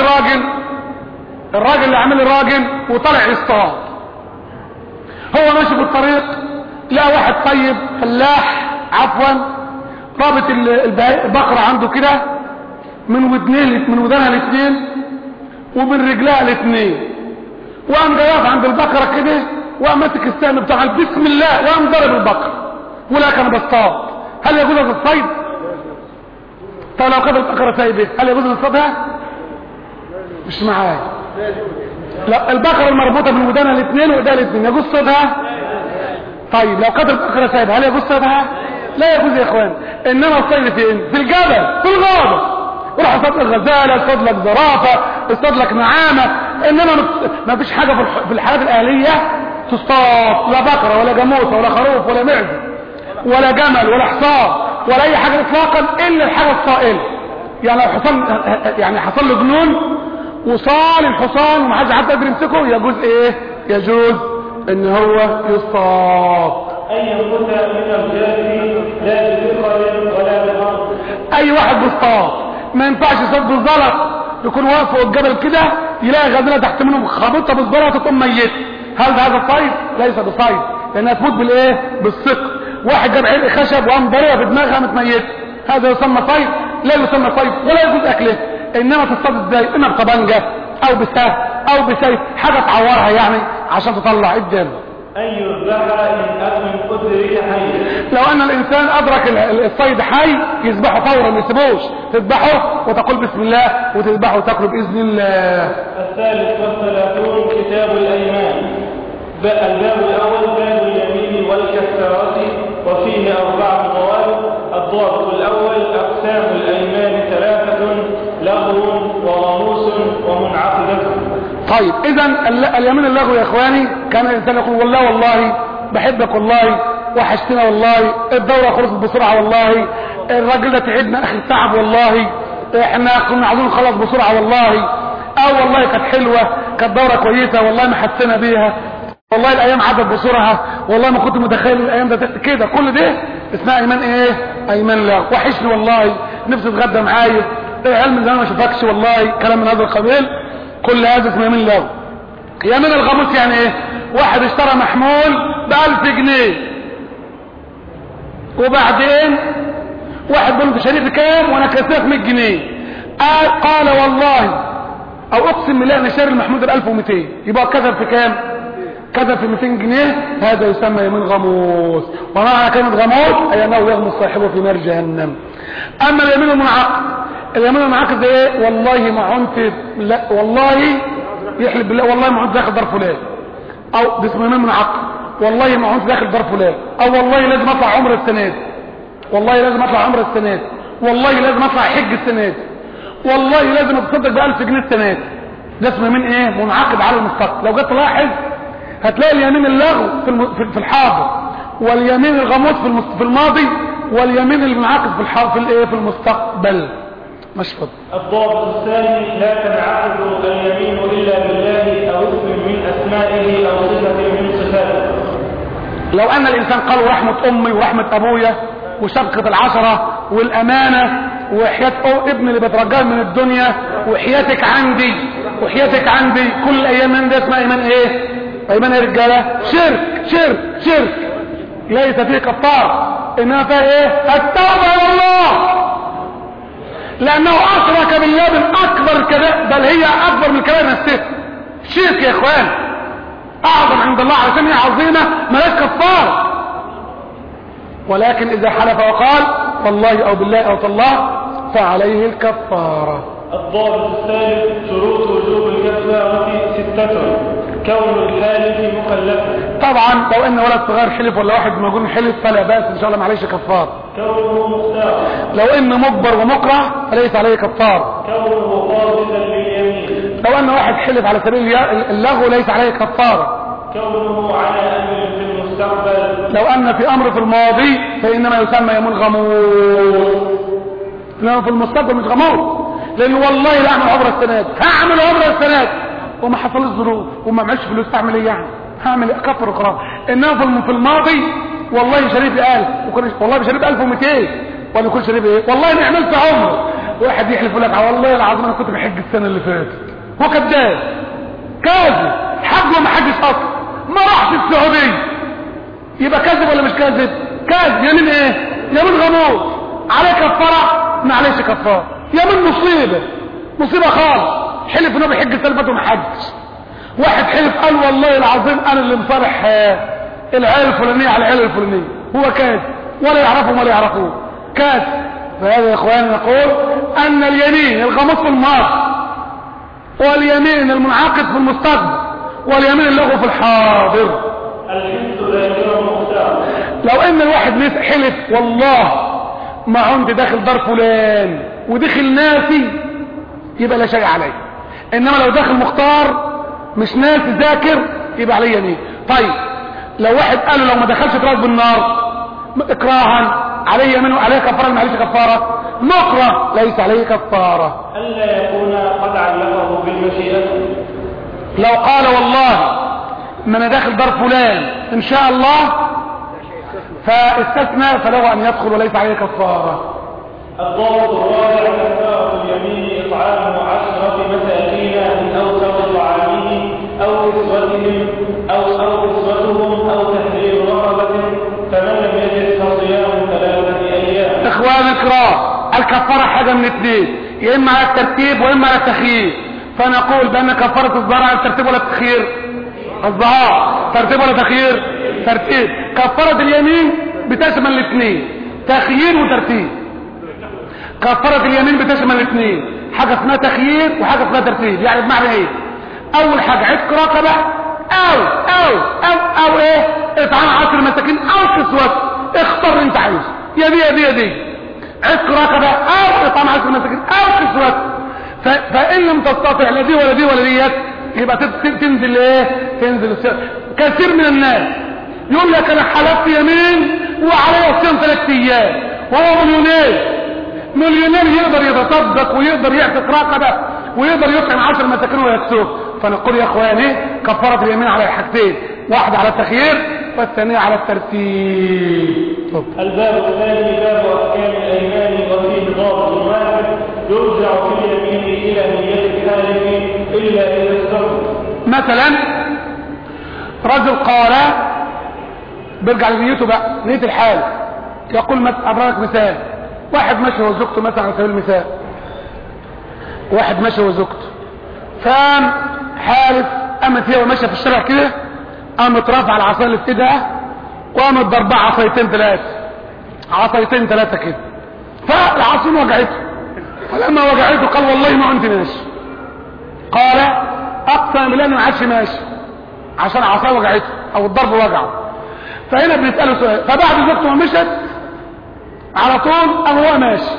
اللي عامل الراجل وطلع يصطاد، هو ماشي في الطريق لقى واحد طيب فلاح عفوا رابط البقرة عنده كده من ودانها الاثنين ومن رجلها الاثنين، وقام جاي عند البقرة كده وقام ماسك السهم بتاع بسم الله وقام ضرب البقرة ولا كان بصطاد، هل يجوز الصيد؟ طب لو كانت البقرة سايبه هل يجوز الصيدها؟ مش معايا. لا، البقرة المربوطة من ودانها الاثنين وإيديها الاثنين يجوز صيدها؟ طيب لو كانت البقرة سايبه هل يجوز صيدها؟ لا يجوز يا اخوان. انما الصيد فين؟ في الجبل، في الغابة، روح اصطاد لك غزالة، اصطاد لك زرافة، اصطاد لك نعامة، انما ما فيش حاجة في الحياة الاهلية تصطاد، لا بقرة ولا جاموسة ولا خروف ولا معزة ولا جمل ولا حصان ولا اي حاجة اطلاقا الا الحاجة الصائلة. يعني لو حصل له جنون وصال الحصان ومحدش حتى يقدر يمسكه يجوز ايه؟ يجوز ان هو يصطاد. اي قتل من الجاري لا بفقر ولا بغرب. اي واحد بيصطاد ما ينفعش يصطاد بالزلط، يكون واقف فوق الجبل كده يلاقي غزاله تحت منه خابطه بالزلط تقوم ميت، هل هذا صيد؟ ليس بصيد، لانها تموت بالايه؟ بالثقل. واحد جاب عرق خشب وقام ضربها في دماغها متميته، هذا يسمى صيد؟ لا يسمى صيد ولا يجوز اكله. انما تصطاد ازاي؟ اما بطبنجة او بسهم او بسيف، حاجة تعورها يعني عشان تطلع الدم. أن يذبح إن أدرك حي. لو ان الانسان ادرك الصيد حي يذبحه فورا، ما يسيبوش، تذبحه وتقول بسم الله وتذبحه وتاكله باذن الله. الثالث والثلاثون كتاب الايمان. الباب الاول باب اليمين والكفارة، وفيه 4 ضوابط. الضابط الاول اقسام الايمان 3: لغو وغموس ومنعقدة. طيب اذا اليمين اللغو يا اخواني، كان الانسان يقول والله بحبك، والله وحشتنا، والله الدورة خلصت بسرعة، والله الراجل ده تعبنا اخر تعب، والله احنا كنا عاوزين نخلص بسرعة، والله والله كانت حلوة، كانت دورة كويسة، والله ما حسنا بيها، والله الايام عدت بسرعة، والله ما كنت متخيل الايام ده كده. كل ده اسمها ايمان ايه؟ ايمان لغو. وحشني والله، نفسي اتغدى معايا، علم ان انا ما اشوفكش، والله كلام من هذا القبيل. كل هذا اسمه يمين لغو. يمين الغموس يعني ايه؟ واحد اشترى محمول ب1000 جنيه، وبعدين واحد بيقول انت شاريه بكام؟ وانا كسبت 100 جنيه. قال والله او اقسم بالله انا شاري المحمول ده ب1200، يبقى كذب في كام؟ كذب في 200 جنيه. هذا يسمى يمين غموس. ومعنى كلمة غموس اي انه يغمس صاحبه في نار جهنم. اما اليمين المنعقد، اليمين المنعقد ده ايه؟ والله ما عنت، لا والله يحلف بالله والله ما عنت داخل دار فلان، او ده اسمه يمين منعقد. والله ما عنت داخل دار فلان، او والله لازم اطلع عمره السنه دي، والله لازم اطلع عمره السنه دي، والله لازم اطلع حج السنه دي، والله لازم اتصدق ب1000 جنيه السنه دي. ده اسمه يمين ايه؟ منعقد على المستقبل. لو جيت تلاحظ هتلاقي اليمين اللغو في الحاضر، واليمين الغموس في الماضي، واليمين المنعقد في المستقبل. مش فضل. الضابط الثاني لا تنعقد اليمين الا بالله او اسم من اسمائه او صفه من صفاته. لو ان الانسان قال رحمة امي ورحمة ابويا وشبكة العشرة والامانة وحياة ابن اللي بترجاه من الدنيا وحياتك عندي وحياتك عندي، كل الايام من ده اسمها ايمان ايه؟ ايمان يا رجاله شرك ليس فيه كفار، انما فيها ايه؟ التوبه الى الله، لانه اشرك بالله بالاكبر كده، بل هي اكبر من الكبائر نفسها. شرك يا اخوان اعظم عند الله علشان هي عظيمه ملاش كفار. ولكن اذا حلف وقال والله او بالله او تالله فعليه الكفاره. الضابط الثالث شروط وجوب الكفاره 6: كون الحالف مكلفا. طبعا لو ان ولد صغير حلف ولا واحد مجنون حلف فلا باس ان شاء الله معليش كفار. كونه مختار. لو ان مجبر ومكره فليس عليه كفار. كونه قاصدا لليمين. لو ان واحد حلف على سبيل اللغو ليس عليه كفاره. كونه على امر في المستقبل. لو ان في امر في الماضي فانما يسمى يمين غموس. لو في المستقبل مش غموس، لان والله لا اعمل عمره السنه دي، هعمل عمره السنه دي وما حصلش ظروف وما معيش فلوس، اعمل ايه يعني؟ هعمل كفر وقرار. انما في الماضي والله شريف 1000 وكان والله شريف 1200 ولا كل شريف ايه؟ والله اني عملت عمره. واحد يحلف يقول لك والله العظيم انا كنت بحج السنه اللي فاتت، هو كذاب كاذب، حج وما حجش اصلا، ما راحش السعوديه، يبقى كاذب ولا مش كاذب؟ كاذب. يمين ايه؟ يمين غموس. عليه كفاره؟ ما عليش كفاره. يمين مصيبه خالص. حلف انه بيحج السنه اللي فاتت وما حجش. واحد حلف قال والله العظيم انا اللي مصالح العيله الفلانيه على العيله الفلانيه، هو كاذب ولا يعرفهم ولا يعرفوه، كاذب. فهذا يا اخواني نقول ان اليمين الغموس في الماضي، واليمين المنعقد في المستقبل، واليمين اللغو في الحاضر. الحنس ذاكر مختار. لو ان الواحد حلف والله ما عندي داخل دار فلان ودخل ناسي يبقى لا شيء عليه. انما لو داخل مختار مش ناسي ذاكر يبقى عليه يمين. طيب لو واحد قال له لو ما دخلش تراك بالنار اكراها عليه يمين وعليه كفاره ما عليش كفاره. مكره ليس عليه كفاره. الا يكون قد علقه بالمشيئه. لو قال والله ما انا داخل دار فلان ان شاء الله فاستثنى فله ان يدخل وليس عليه كفاره. الضابط الرابع كفاره اليمين اطعام 10 مساكين من اوسط طعامه او كسوتهم او تحرير رقبه، فمن لم يجد فصيام 3 ايام. اخوان الكرام الكفارة حاجة من اثنين، يا اما على الترتيب واما على التخيير. فنقول بان كفارة الظهار على الترتيب ولا التخيير؟ الظهار. ترتيب ولا تخيير؟ ترتيب. كفارة اليمين بتشمل الاثنين، تخيير وترتيب. كفارة اليمين بتشمل الاثنين، حاجة اسمها تخيير وحاجة اسمها ترتيب. يعني بمعنى ايه؟ اول حاجة عتق رقبة او ايه؟ اطعام 10 مساكين او كسوة، اختار انت عايز، يا دي يا دي يا دي. عتق رقبة او اطعام 10 مساكين او كسوة. فان لم تستطع لا دي ولا دي ولا ديت، يبقى تنزل ايه؟ تنزل الصيام. كثير من الناس يقول لك انا حلفت يمين وعليا صيام 3 ايام، وهو مليونير يقدر يتصدق ويقدر يعتق رقبه ويقدر يطعم 10 مساكين ويكسوه. فنقول يا اخواني كفاره اليمين على الحاجتين، واحده على التخيير والثانيه على الترتيب. الباب الثاني باب احكام الايمان، وفيه ضابط واحد: يرجع في اليمين الى نية الحالف الا اذا استوى. مثلا رجل قال، بيرجع لنيته بقى، نية الحالف. يقول مثلا ابرك مثال، واحد ماشي وزوجته مثلا على سبيل المثال، واحد ماشي وزوجته، فقام حالف، قامت هي وماشيه في الشارع كده، قامت رافعه العصايه اللي في ايدها وقامت ضربها عصايتين ثلاثه كده، فالعصايه وجعته. فلما وجعته قال والله ما كنت ماشي. قال اقسم بالله انه ما عادش ماشي عشان العصايه وجعته او الضرب وجعه. فهنا بنساله سؤال، فبعد زوجته ما مشت على طول قام هو ماشي.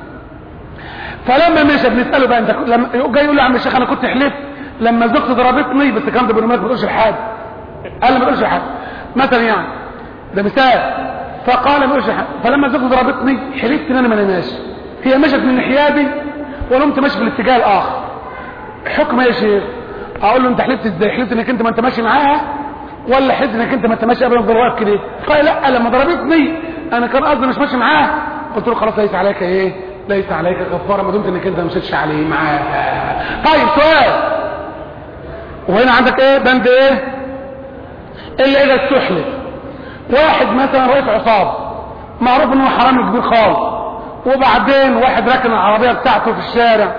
فلما مشى بنساله بقى انت لما جاي يقول له يا عم الشيخ انا كنت حلفت لما زوجتي ضربتني، بس الكلام ده بالمناسبه ما تقولش لحد، قال ما تقولش لحد مثلا، يعني ده مثال. فقال ما تقولش لحد، فلما زوجتي ضربتني حلفت ان انا ما ماشي، هي مشت من ناحيتي وانا قمت ماشي في الاتجاه الاخر، حكم ايه يا شيخ؟ اقول له انت حلفت ازاي؟ حلفت انك انت ما انت ماشي معاها، ولا حلفت انك انت ما انت ماشي ابدا واقف كده؟ قال لا، لما ضربتني انا كان قصدي مش ماشي معاها. قلت له خلاص ليس عليك ايه؟ ليس عليك كفاره ما دمت انك انت ما مشيتش عليه معاها. طيب سؤال، وهنا عندك ايه؟ بند ايه؟ الا اذا استحلف. واحد مثلا رئيس عصابه معروف انه حرامي كبير خالص، وبعدين واحد راكن العربيه بتاعته في الشارع،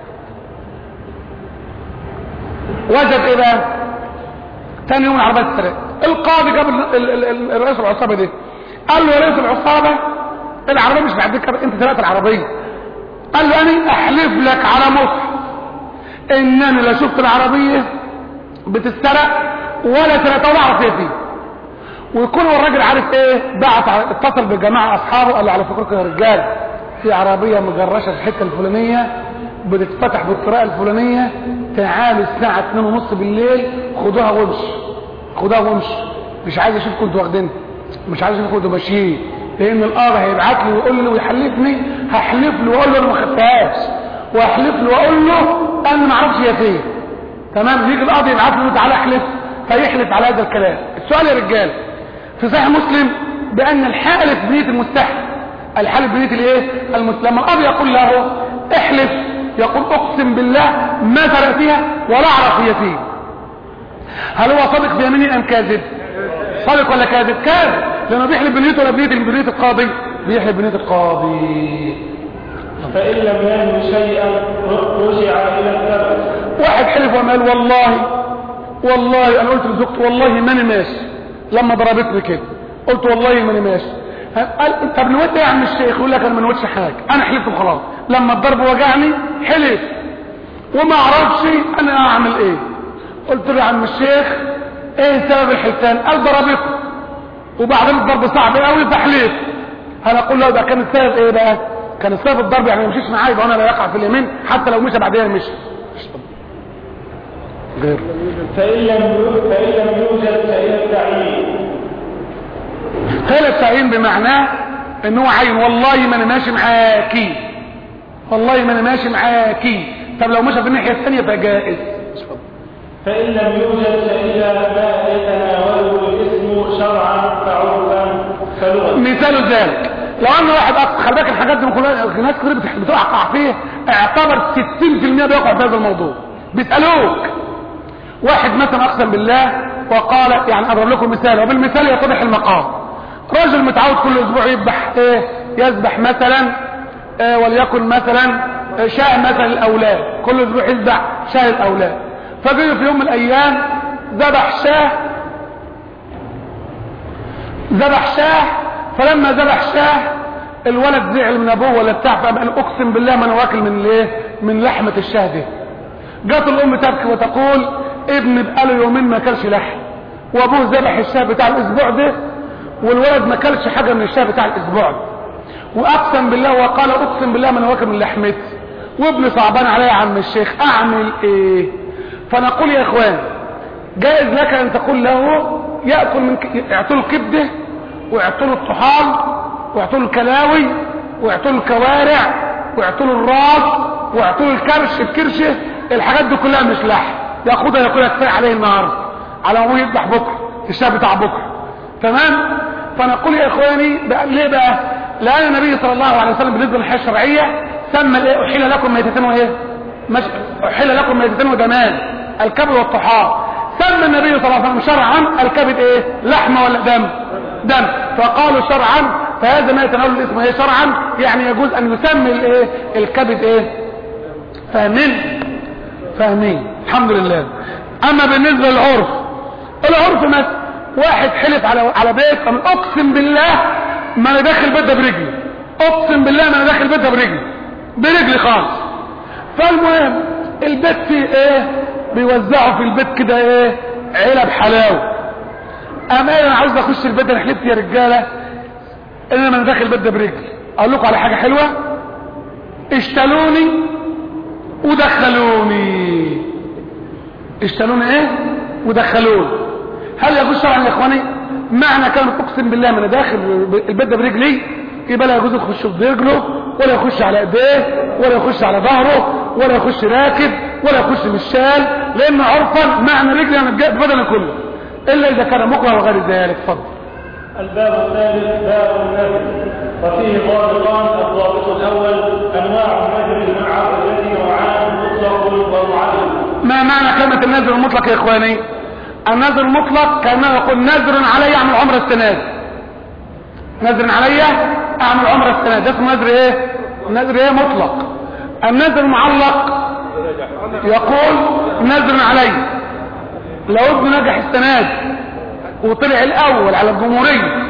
وجد ايه بقى؟ ثاني يوم العربيه اتسرقت. القاضي جاب الرئيس العصابه دي، قال له يا رئيس العصابه العربيه مش بعدك، انت سرقت العربيه. قال له انا احلف لك على مصر ان انا لا شفت العربيه بتتسرق ولا سرقتها ولا اعرف ايه فيه. ويكون هو الراجل عارف ايه، بعت اتصل بالجماعه اصحابه قال له على فكركم يا رجال في عربيه مجرشه في الحته الفلانيه بتتفتح بالطريقه الفلانيه، تعالوا الساعه 2:30 بالليل خدوها وامشي. مش عايز اشوفكم انتوا واخدينها، مش عايز اشوفكم انتوا ماشيين، لان القاضي هيبعت لي ويقول لي ويحلفني، هحلف له واقول له انا ما خدتهاش، واحلف له واقول له انا ما اعرفش هي فين. تمام؟ يجي القاضي يبعت له تعالى احلف، فيحلف على هذا الكلام. السؤال يا رجال، في صحيح مسلم بان الحالف بنيه المستحلف، الحالف بنيه الايه؟ لما القاضي يقول له احلف، يقول اقسم بالله ما سرقتها ولا اعرف هي فين. هل هو صادق في يمينه ام كاذب؟ صادق ولا كاذب؟ كاذب، لانه بيحلف بنيته ولا بنيه القاضي؟ بيحلف بنيه القاضي. فان لم ينوي شيئا رجع الى الثبت. واحد حلف وقال والله انا قلت لزوجتي والله ماني ماشي لما ضربتني كده، قلت والله ماني ماشي. قال طب نويت ايه يا عم الشيخ؟ يقول لك انا ما نويتش حاجه، انا حلفت وخلاص، لما الضرب وجعني حلف وما اعرفش انا اعمل ايه. قلت له يا عم الشيخ ايه سبب الحلفان؟ قال ضربته وبعدين الضرب صعب قوي فحلف. انا اقول له ده كان السبب ايه بقى؟ كان السبب الضرب، يعني ما يمشيش معايا يبقى انا لا يقع في اليمين حتى لو مشى بعدين مشي. غير فإن لم يوجد فإلى التعيين. قيل التعيين بمعناه ان هو عين، والله ما انا ماشي معاكي، والله ما انا ماشي معاكي. طب لو مشى في الناحيه الثانيه فجائز. فإن لم يوجد فإلى ما يتناوله الاسم شرعا فعرفا فلغة. مثال ذلك لو ان واحد خلي بالك الحاجات دي ناس كتير بتقع فيه، اعتبر 60% بيقع في هذا الموضوع. بيسالوك واحد مثلا اقسم بالله وقال، يعني اضرب لكم مثال وبالمثال يتضح المقام. رجل متعود كل اسبوع يذبح ايه؟ يذبح مثلا وليكن مثلا شاه مثلا الاولاد، كل اسبوع يذبح شاه الاولاد. فجي في يوم من الايام ذبح شاه، فلما ذبح شاه الولد زعل من ابوه ولا بتاع، فقال اقسم بالله ما انا واكل من ايه، من لحمه الشاه دي. جت الام تبكي وتقول ابني بقاله يومين ما اكلش لحم، وابوه ذبح الشاه بتاع الاسبوع ده والولد ما اكلش حاجه من الشاه بتاع الاسبوع ده، واقسم بالله وقال اقسم بالله ما انا واكل من لحمتي، وابني صعبان عليا يا عم الشيخ اعمل ايه؟ فنقول يا اخوان جائز لك ان تقول له ياكل من اعطوا له الكبده واعطوا له الطحال واعطوا له الكلاوي واعطوا له الكوارع واعطوا له الراس واعطوا له الكرشه، الحاجات دي كلها مش لحم، ياخدها ياكلها كفايه عليه النهارده على ما هو يذبح بكره الشاه بتاع بكره. تمام؟ فنقول يا اخواني بقى ليه بقى؟ لان النبي صلى الله عليه وسلم بالنسبه للحياه الشرعيه سمى الايه؟ احل لكم ميتتين وايه؟ احل لكم ميتتين ودمان، الكبد والطحال. سمى النبي صلى الله عليه وسلم شرعا الكبد ايه؟ لحمه ولا دم. فقالوا شرعا، فهذا ما يتناول الاسم ايه شرعا، يعني يجوز ان يسمي الايه؟ الكبد ايه؟ فاهمين؟ الحمد لله. اما بالنسبه للعرف، العرف مثلا واحد حلف على بيت، اقسم بالله ما انا داخل البيت ده برجلي، اقسم بالله ما انا داخل البيت ده برجلي خالص. فالمهم البيت فيه ايه؟ بيوزعوا في البيت كده ايه؟ علب حلاوه. انا عاوز اخش البيت ده، حلفت يا رجاله ان انا داخل البيت ده برجلي. اقول لكم على حاجه حلوه، اشتلوني ودخلوني. هل يجوز شرعا يا اخواني؟ معنى كلمه اقسم بالله ما انا داخل البيت ده برجلي يبقى لا يجوز يخش برجله ولا يخش على ايديه ولا يخش على ظهره ولا يخش راكب ولا يخش بالشال، لان عرفا معنى رجلي يعني بدنه كله الا اذا كان مكره وغير ذلك. اتفضل. الباب الثالث باب النذر، وفيه ضابطان. الضابط الاول انواع النذر المنعقده نوعان، مطلق ومعلق. ما معنى كلمه النذر المطلق يا اخواني؟ النذر المطلق كما يقول نذر علي اعمل عمره السنه دي، نذر علي اعمل عمره السنه دي، اسمه نذر ايه؟ نذر ايه؟ مطلق. النذر المعلق يقول نذر علي لو ابنه نجح السنه دي وطلع الاول على الجمهوريه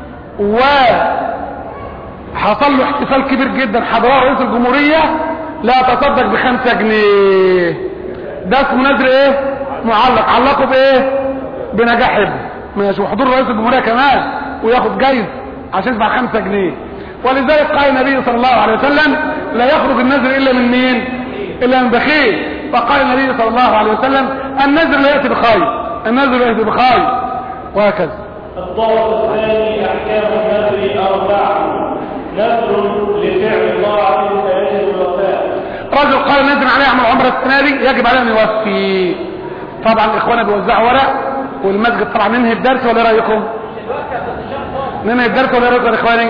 وحصل له احتفال كبير جدا حضره رئيس الجمهوريه، لا تصدق ب5 جنيه، ده اسمه نذر ايه؟ معلق. علقه بايه؟ بنجاح ابنه، ماشي، وحضور رئيس الجمهوريه كمان وياخد جايزه عشان يدفع 5 جنيه. ولذلك قال النبي صلى الله عليه وسلم لا يخرج النذر الا من مين؟ الا من بخيل. فقال النبي صلى الله عليه وسلم النذر لا ياتي بخير، النذر لا ياتي بخير، وهكذا. الضابط الثاني احكام النذر 4. نذر لفعل طاعه فيجب الوفاء. رجل قال نذر عليه اعمل عمره السنه دي، يجب عليه ان يوفي. طبعا اخوانا بيوزعوا ورق والمسجد طبعا ننهي الدرس، ولا ايه رايكم؟ ننهي الدرس ولا ايه رايكم يا اخواني؟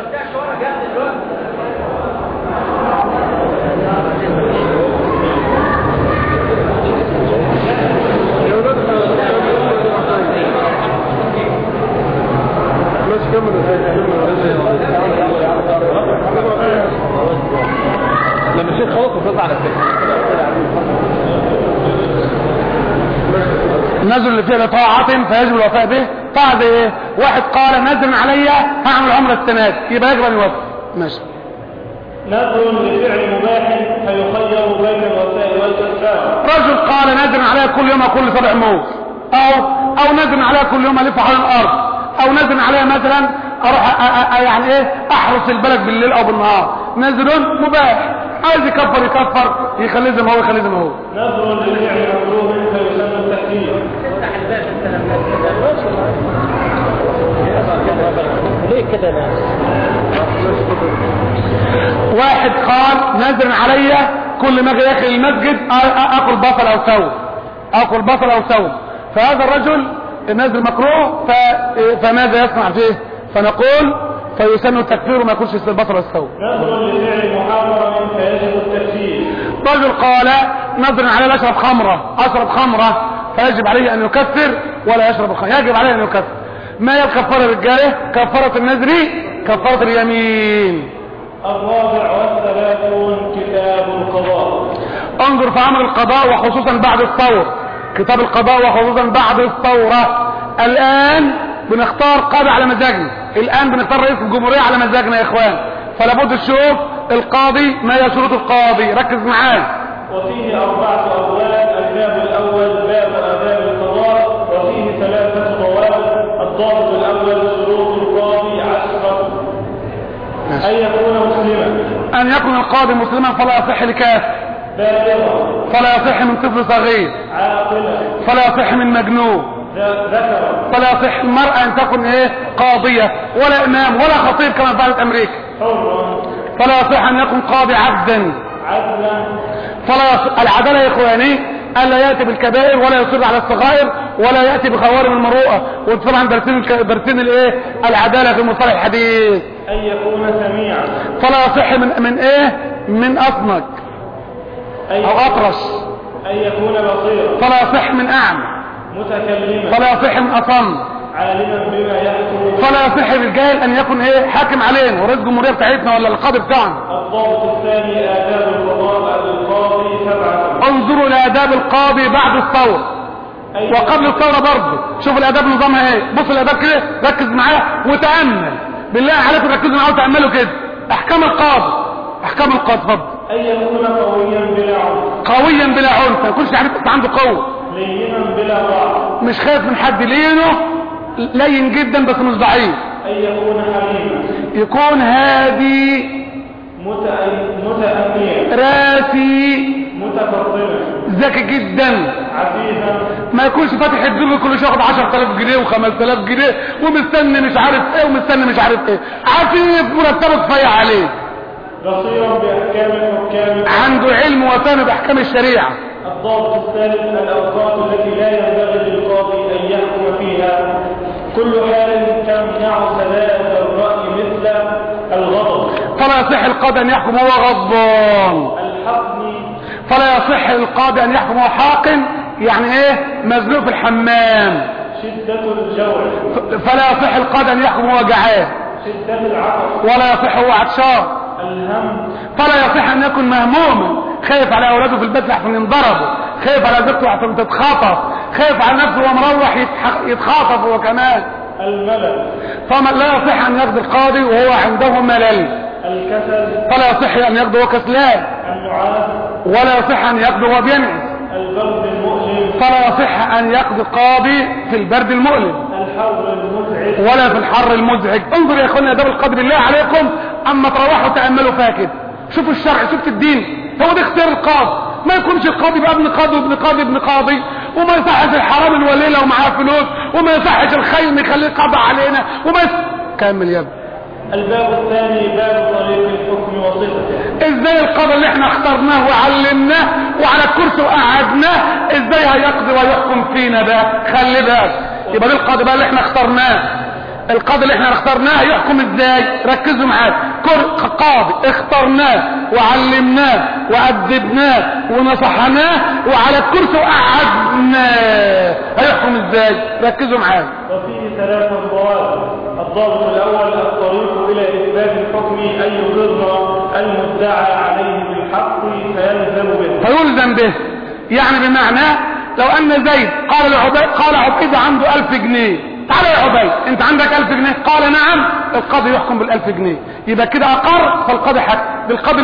لما الشيخ خلص وفضل على الفكرة النذر اللي فيه طاعة فيجب الوفاء به. طاعة زي ايه؟ واحد قال نذر علي هعمل عمرة السنة دي، يبقى يجب ان يوفي. ماشي. نذر لفعل مباح فيخير بين الوفاء والكفارة. رجل قال نذر علي كل يوم اكل 7 موز، او نذر علي كل يوم الف حول الارض، او نذر علي مثلا اروح يعني ايه احرس البلد بالليل او بالنهار. نذر مباح، عايز يكفر يخليه زي ما هو نذر لفعل مكروه فيسمى التكفير. ليه كده ناس؟ واحد قال نذر علي كل ما اجي داخل المسجد اكل بصل او ثوم، فهذا الرجل النذر مكروه، فماذا يصنع فيه؟ فنقول فيسن التكفير وما يكونش البصل والثوم. نذر لفعل محرم فيجب التكفير. رجل قال نذر علي اشرب خمره فيجب عليه ان يكفر ولا يشرب الخمر، يجب عليه ان يكفر. ما هي الكفاره يا رجاله؟ كفاره النذر كفاره اليمين، الرابع والثلاثون كتاب القضاء. انظر في امر القضاء وخصوصا بعد الثورة. كتاب القضاء وخصوصا بعد الثورة. الان بنختار قاضي على مزاجنا، الان بنختار رئيس الجمهورية على مزاجنا يا اخوان، فلا بد تشوف القاضي ما هي شروط القاضي. ركز معايا. وفيه 4 أبواب. الباب الأول باب آداب القضاء، وفيه 3 ضوابط. الضابط الأول شروط القاضي 10: أن يكون مسلما، ان يكون القاضي مسلما فلا يصح لكافر، بالغا، فلا يصح من طفل صغير، عاقلا، فلا يصح من مجنون، ذكرا، فلا يصح المرأة ان تكون قاضية ولا امام ولا خطيب كما فعلت امريكا، حرا، فلا يصح ان يكون قاضي عبدا، عدلا، العدالة يا اخواني الا يأتي بالكبائر ولا يصر على الصغائر ولا يأتي بخوارم المروءة. وطبعا درسين العدالة في مصطلح الحديث. أن يكون سميعا، فلا يصح من اصمك او اطرش، أن يكون بصيرا، فلا يصح من اعمى، متكلما، فلا يصح من اصم، عالما بما يحكم، فلا يصح بالجاهل ان يكون حاكم علينا ورئيس الجمهورية بتاعتنا ولا القاضي بتاعنا. الضابط الثاني آداب القضاء للقاضي 7. انظروا لآداب القاضي بعد الثورة وقبل الثورة برضه. شوف الآداب نظامها ايه. بص الآداب كده، ركز معايا وتأمل بالله عليكم، ركزوا معايا وتأملوا كده. احكام القاضي، احكام القاضي اتفضل. أن يكون قويا بلا عنف، قويا بلا عنف، ما يكونش عارف عنده قوة، لينا بلا ضعف، مش خايف من حد، لينه لين جدا بس مش ضعيف. أن يكون حليما، يكون هادي، متأنيا، راسي، متفطنا، ذكي جدا، عزيزا، ما يكونش فاتح الدنيا كل شيء ياخد 10,000 جنيه و5,000 جنيه ومستني مش عارف ايه ومستني مش عارف ايه، عفيف مرتبه كفايه عليه، بصيرا بأحكام الحكام، عنده علم وفهم باحكام الشريعه. الضابط الثالث الأوقات التي لا ينبغي للقاضي أن يحكم فيها كل حال تمنع سداد الرأي، مثل الغضب، فلا يصح القاضي ان يحكم وهو غضبان، الحقن، فلا يصح القاضي ان يحكم وهو حاقن، يعني مزنوق في الحمام، شدة الجوع، فلا يصح القاضي ان يحكم وهو جعان، شدة العطش، ولا يصح وهو عطشان، الهم، فلا يصح ان يكون مهموما، خايف على اولاده في البيت لحسن ينضربوا، خايف على زوجته لحسن تتخاطف، خايف على نفسه ومروح يتخاطف هو كمان. الملل، فما لا يصح ان يقضي القاضي وهو عنده ملل، الكسل، فلا يصح ان يقضي وهو كسلان، النعاس، ولا يصح ان يقضي وهو بينعس، البرد المؤلم، فلا يصح ان يقضي القاضي في البرد المؤلم الحر المزعج، ولا في الحر المزعج. انظر يا اخوانا اداب القاضي بالله عليكم، اما تروحوا تأملوا فيها كده، شوفوا الشرع، شوفوا الدين، هو ده اختيار القاضي. ما يكونش القاضي بقى ابن قاضي وابن قاضي ابن قاضي، وما يصحش الحرام الوليله ومعاه فلوس، وما يصحش الخيم يخليه قضى علينا، كمل يا ابني. الباب الثاني باب طريق الحكم وصفته، ازاي القاضي اللي احنا اخترناه وعلمناه وعلى الكرسي وقعدناه ازاي هيقضي ويحكم فينا بقى؟ خلي بالك، يبقى ده القاضي بقى اللي احنا اخترناه، القاضي اللي احنا اخترناه يحكم ازاي؟ ركزوا معايا. قاضي اخترناه وعلمناه وأدبناه ونصحناه وعلى الكرسي وقعدناه، هيحكم ازاي؟ ركزوا معايا. وفيه 3 ضوابط. الضابط الاول الطريق الى اثبات الحكم ان يقر المدعى عليه بالحق فيلزم به، يعني بمعنى لو ان زيد قال عبيد عنده 1000 جنيه، تعالى يا عبيد انت عندك 1000 جنيه، قال نعم، القاضي يحكم بال1000 جنيه، يبقى كده اقر، فالقاضي حكم. بالقاضي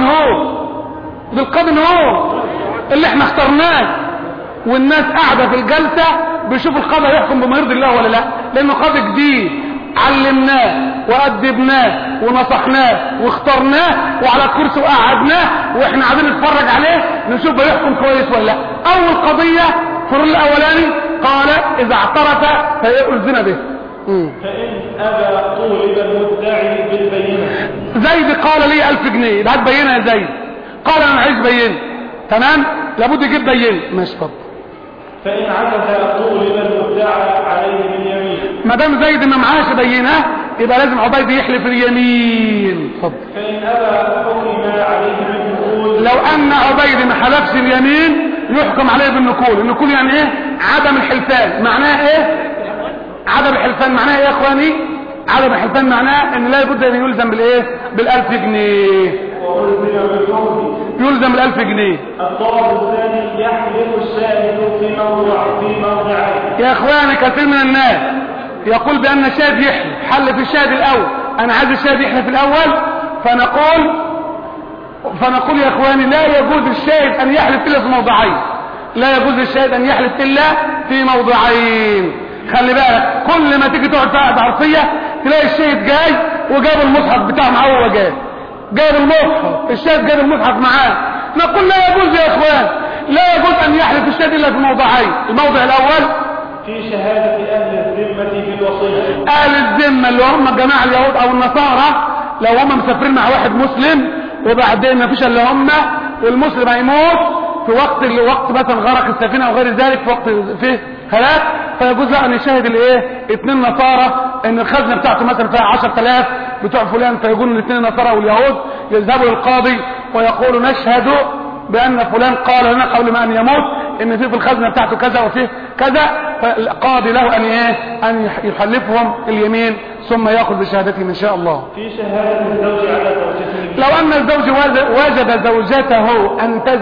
هو اللي احنا اخترناه، والناس قاعده في الجلسه بيشوف القاضي يحكم بما يرضي الله ولا لا، لانه قاضي جديد علمناه وأدبناه ونصحناه واخترناه وعلى الكرسي وقعدناه واحنا قاعدين نتفرج عليه نشوف بيحكم كويس ولا لا. اول قضيه في الرول الاولاني قال اذا اعترف فيلزم به، فإن أبى طولب المدعي بالبينة. زيد قال لي 1000 جنيه، يبقى هتبينها يا زيد. قال انا عايز بينه، تمام، لابد يجيب بينه، ماشي اتفضل. فإن عجز طولب المدعي عليه باليمين. ما دام زيد ما معاش بينه يبقى لازم عبيد يحلف اليمين، اتفضل. فإن أبى حكم عليه بالنقول. لو ان عبيد ما حلفش اليمين يحكم عليه بالنقول. النقول يعني ايه؟ عدم الحلفان. معناها ايه عدم الحلفان؟ معناها ايه يا اخواني؟ عدم الحلفان معناه ان لا بد ان يلزم بالايه؟ بال1000 جنيه. يلزم ال1000 جنيه. الضابط الثاني يحلف الشاهد في موضعين. يا اخواني كثير من الناس يقول بان الشاهد يحلف، حلف الشاهد الاول. انا عايز الشاهد يحلف الاول، فنقول يا اخواني لا يجوز الشاهد ان يحلف الا في موضعين. لا يجوز الشاهد ان يحلف الا في موضعين. خلي بالك كل ما تيجي تقعد قاعده عرفيه تلاقي الشاهد جاي وجاب المصحف بتاعه معاه، هو جاب المصحف، الشاهد جاب المصحف معاه. نقول لا يجوز يا اخوان، لا يجوز ان يحلف الشاهد الا في موضعين. الموضع الاول في شهادة اهل الذمة في الوصية. اهل الذمة اللي هم الجماعة اليهود او النصارى، لو هم مسافرين مع واحد مسلم وبعدين ما فيش الا هم والمسلم هيموت في وقت مثلا غرق السفينة او غير ذلك، في وقت فيه هلاك، فيجوز له ان يشاهد الايه؟ 2 نصارى ان الخزنة بتاعته مثلا فيها 10,000 بتوع فلان، فيقولوا الاثنين النصارى واليهود يذهبوا للقاضي ويقولوا نشهد بان فلان قال لنا قبل ما ان يموت ان في الخزنة بتاعته كذا وفيه كذا، فالقاضي له ان ان يحلفهم اليمين ثم ياخذ بشهادتهم ان شاء الله. في شهادة الزوج على زوجته، لو ان الزوج وجد زوجته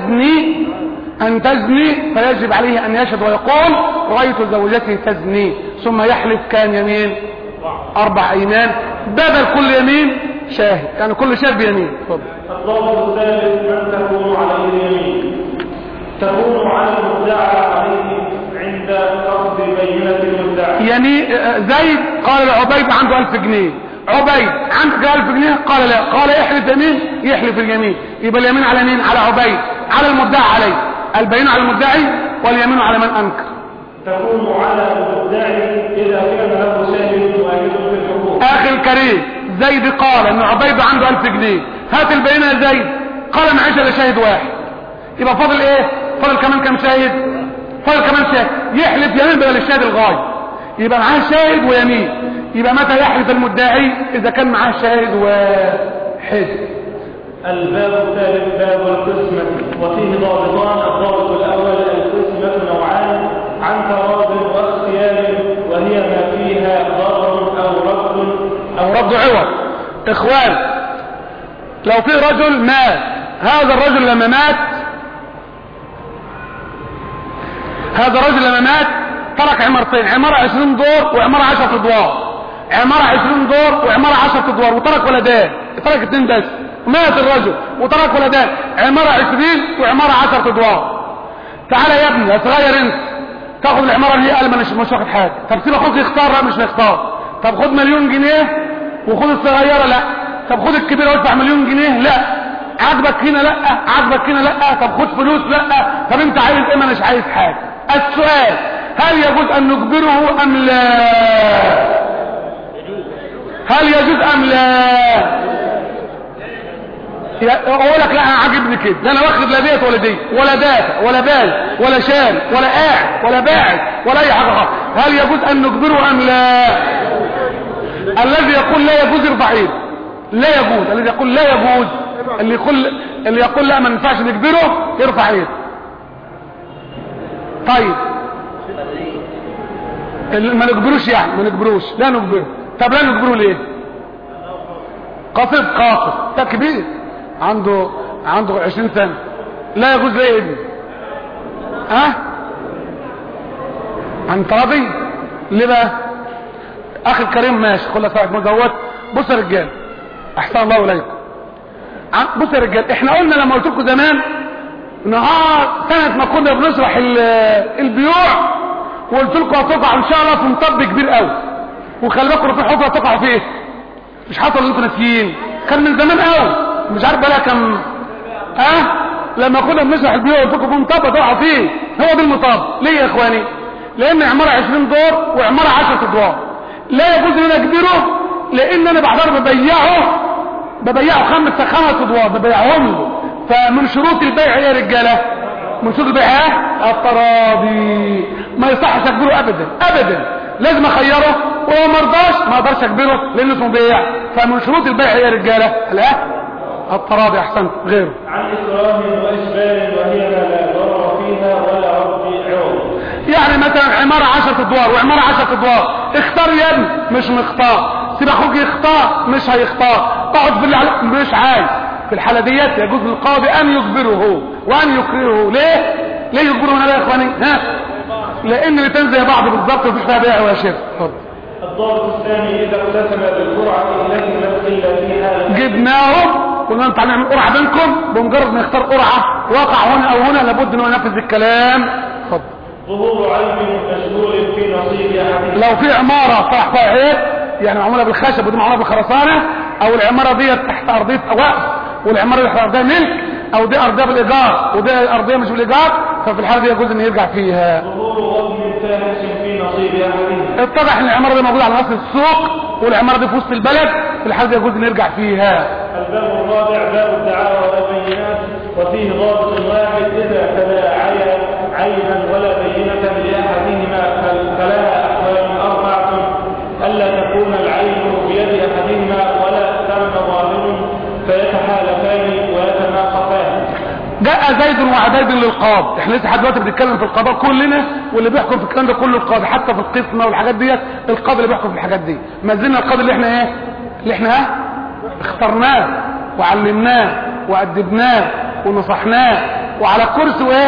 ان تزني فيجب عليه ان يشهد ويقول رايت زوجتي تزني، ثم يحلف كان يمين 4 ايمان بدل كل يمين شاهد، يعني كل شاهد بيمين. الضابط الثالث من تكون عليه اليمين، تكون على المدعى عليه عند فقد بينة المدعى. يعني زيد قال لعبيد عنده 1000 جنيه، عبيد عندك 1000 جنيه؟ قال لا، قال يحلف يمين، يحلف اليمين، يبقى اليمين على مين؟ على عبيد، على المدعى عليه، البينة على المدعي واليمين على من انكر. تكون على المدعي اذا كان له شاهد مؤيد في الحقوق. اخي الكريم، زيد قال ان عبيد عنده 1000 جنيه، هات البينة يا زيد، قال معيش الا شاهد واحد، يبقى فاضل ايه؟ فاضل كمان كم شاهد؟ فاضل كمان شاهد، يحلف يمين بدل الشاهد الغايب، يبقى معاه شاهد ويمين. يبقى متى يحلف المدعي؟ اذا كان معاه شاهد واحد. الباب الثالث باب القسمة، وفيه ضابطان. الضابط الاول القسمة نوعان، عن تراض واختيار، وهي ما فيها ضرر او رد عوض. اخوان، لو في رجل مات، هذا الرجل لما مات ترك عمارتين، عمارة 20 دور وعمارة 10 ادوار، عمارة 20 دور وعمارة 10 ادوار، وترك ولدان، ترك 2 بس، مات الرجل وترك ولدان، عمارة 20 وعمارة 10 ادوار. تعالى يا ابني يا صغير انت تاخد العمارة اللي هي قال مش واخد حاجة، طب سيب اخوك يختار، لا مش هيختار، طب خد 1,000,000 جنيه وخد الصغيرة، لا، طب خد الكبيرة وادفع 1,000,000 جنيه، لا، عاجبك هنا لا، عاجبك هنا لا، طب خد فلوس، لا، طب انت عايز ايه؟ ما مش عايز حاجة. السؤال هل يجوز ان نجبره ام لا؟ هل يجوز ام لا؟ اقول لك لا انا عاجبني كده، لا انا واخد لا ديت ولا دي ولا دافع ولا بال ولا شال ولا قاعد ولا باعد ولا اي حاجه خالص، هل يجوز ان نجبره ام لا؟ الذي يقول لا يجوز يرفع ايده، لا يجوز. الذي يقول لا يجوز، اللي يقول لا ما ينفعش نجبره يرفع ايده. طيب ما نجبروش، يعني ما نجبروش، لا نجبره. طب لا نجبره ليه؟ قاصر ده كبير عنده 20 سنة، لا يجوز ليه ابني؟ عن تراضي ليه بقى؟ اخي الكريم ماشي، خلص صاحب مزود. بص يا رجال، احسن الله اليكم، بص يا رجال، احنا قلنا لما قلت لكم زمان نهار سنة ما كنا بنشرح البيوع، وقلت لكم هتقع ان شاء الله في مطب كبير قوي، وخلي بالكم في حفره تقع فيه، مش حصل اللي انتوا ناسيين، كان من زمان قوي، مش عارف بقى كم لما كنا بنشرح البيوع قلت لكم في مطب تقع فيه، هو ده المطب. ليه يا اخواني؟ لان عماره 20 دور وعماره 10 ادوار، لا يجوز ان انا اجبره، لان انا بحضر ببيعه 5 ادوار ببيعهم له. فمن شروط البيع يا رجاله، من شروط البيع التراضي، ما يصحش اجبره ابدا، لازم اخيره، وهو ما رضاش ما اقدرش اجبره لانه اسمه بيع. فمن شروط البيع يا رجاله التراضي. احسنت. غيره عن اكراه واشبال، وهي ما لا ضرر فيها ولا رد يعني مثلا عماره 10 ادوار وعماره 10 ادوار، اختار يا ابني، مش مختار، سيب اخوك يختار، مش هيختار، اقعد في اللي عليك، مش عايز. في الحالة ديت يجوز للقاضي ان يجبره وان يكرهه. ليه يجبره هنا يا اخواني؟ لان الاثنين زي بعض بالظبط ومفيش فيها بيع ولا شراء. اتفضل. الضابط الثاني اذا اقتسم بالقرعه التي نمثل في حاله جبناهم قلنا انت هنعمل قرعه بينكم، بمجرد ما يختار قرعه وقع هنا او هنا لابد انه ينفذ الكلام. اتفضل. ظهور عيب مشغول في نصيب احدهم. لو في عماره صح فيها عيب، يعني معموله بالخشب ودي معموله بالخرسانه، او العماره دي تحت ارضيه وقف والعماره دي تحت ارضيه ملك، او دي ارضيه بالايجار ودي ارضيه مش بالايجار، ففي الحاله دي يجوز ان يرجع فيها. ظهور وضم فاحش في نصيب احدهم. اتضح ان العماره دي موجوده على راس السوق والعماره دي في وسط البلد، في الحاله دي يجوز ان يرجع فيها. الباب الرابع باب الدعاوى والبينات، وفيه ضابط واحد اذا فلا عينا ولا بينه لاحدهما فلها احوال اربعه: الا تكون العين بيد احدهما ولا ثم ظاهر فيتحالفان ويتناقضان. جاء زيد وعبيد للقاضي. احنا لسه لحد دلوقتي بنتكلم في القضاء كلنا، واللي بيحكم في الكلام ده كله القاضي، حتى في القسمه والحاجات ديت القاضي اللي بيحكم في الحاجات دي. ما زلنا القاضي اللي احنا اخترناه وعلمناه وادبناه ونصحناه وعلى كرسي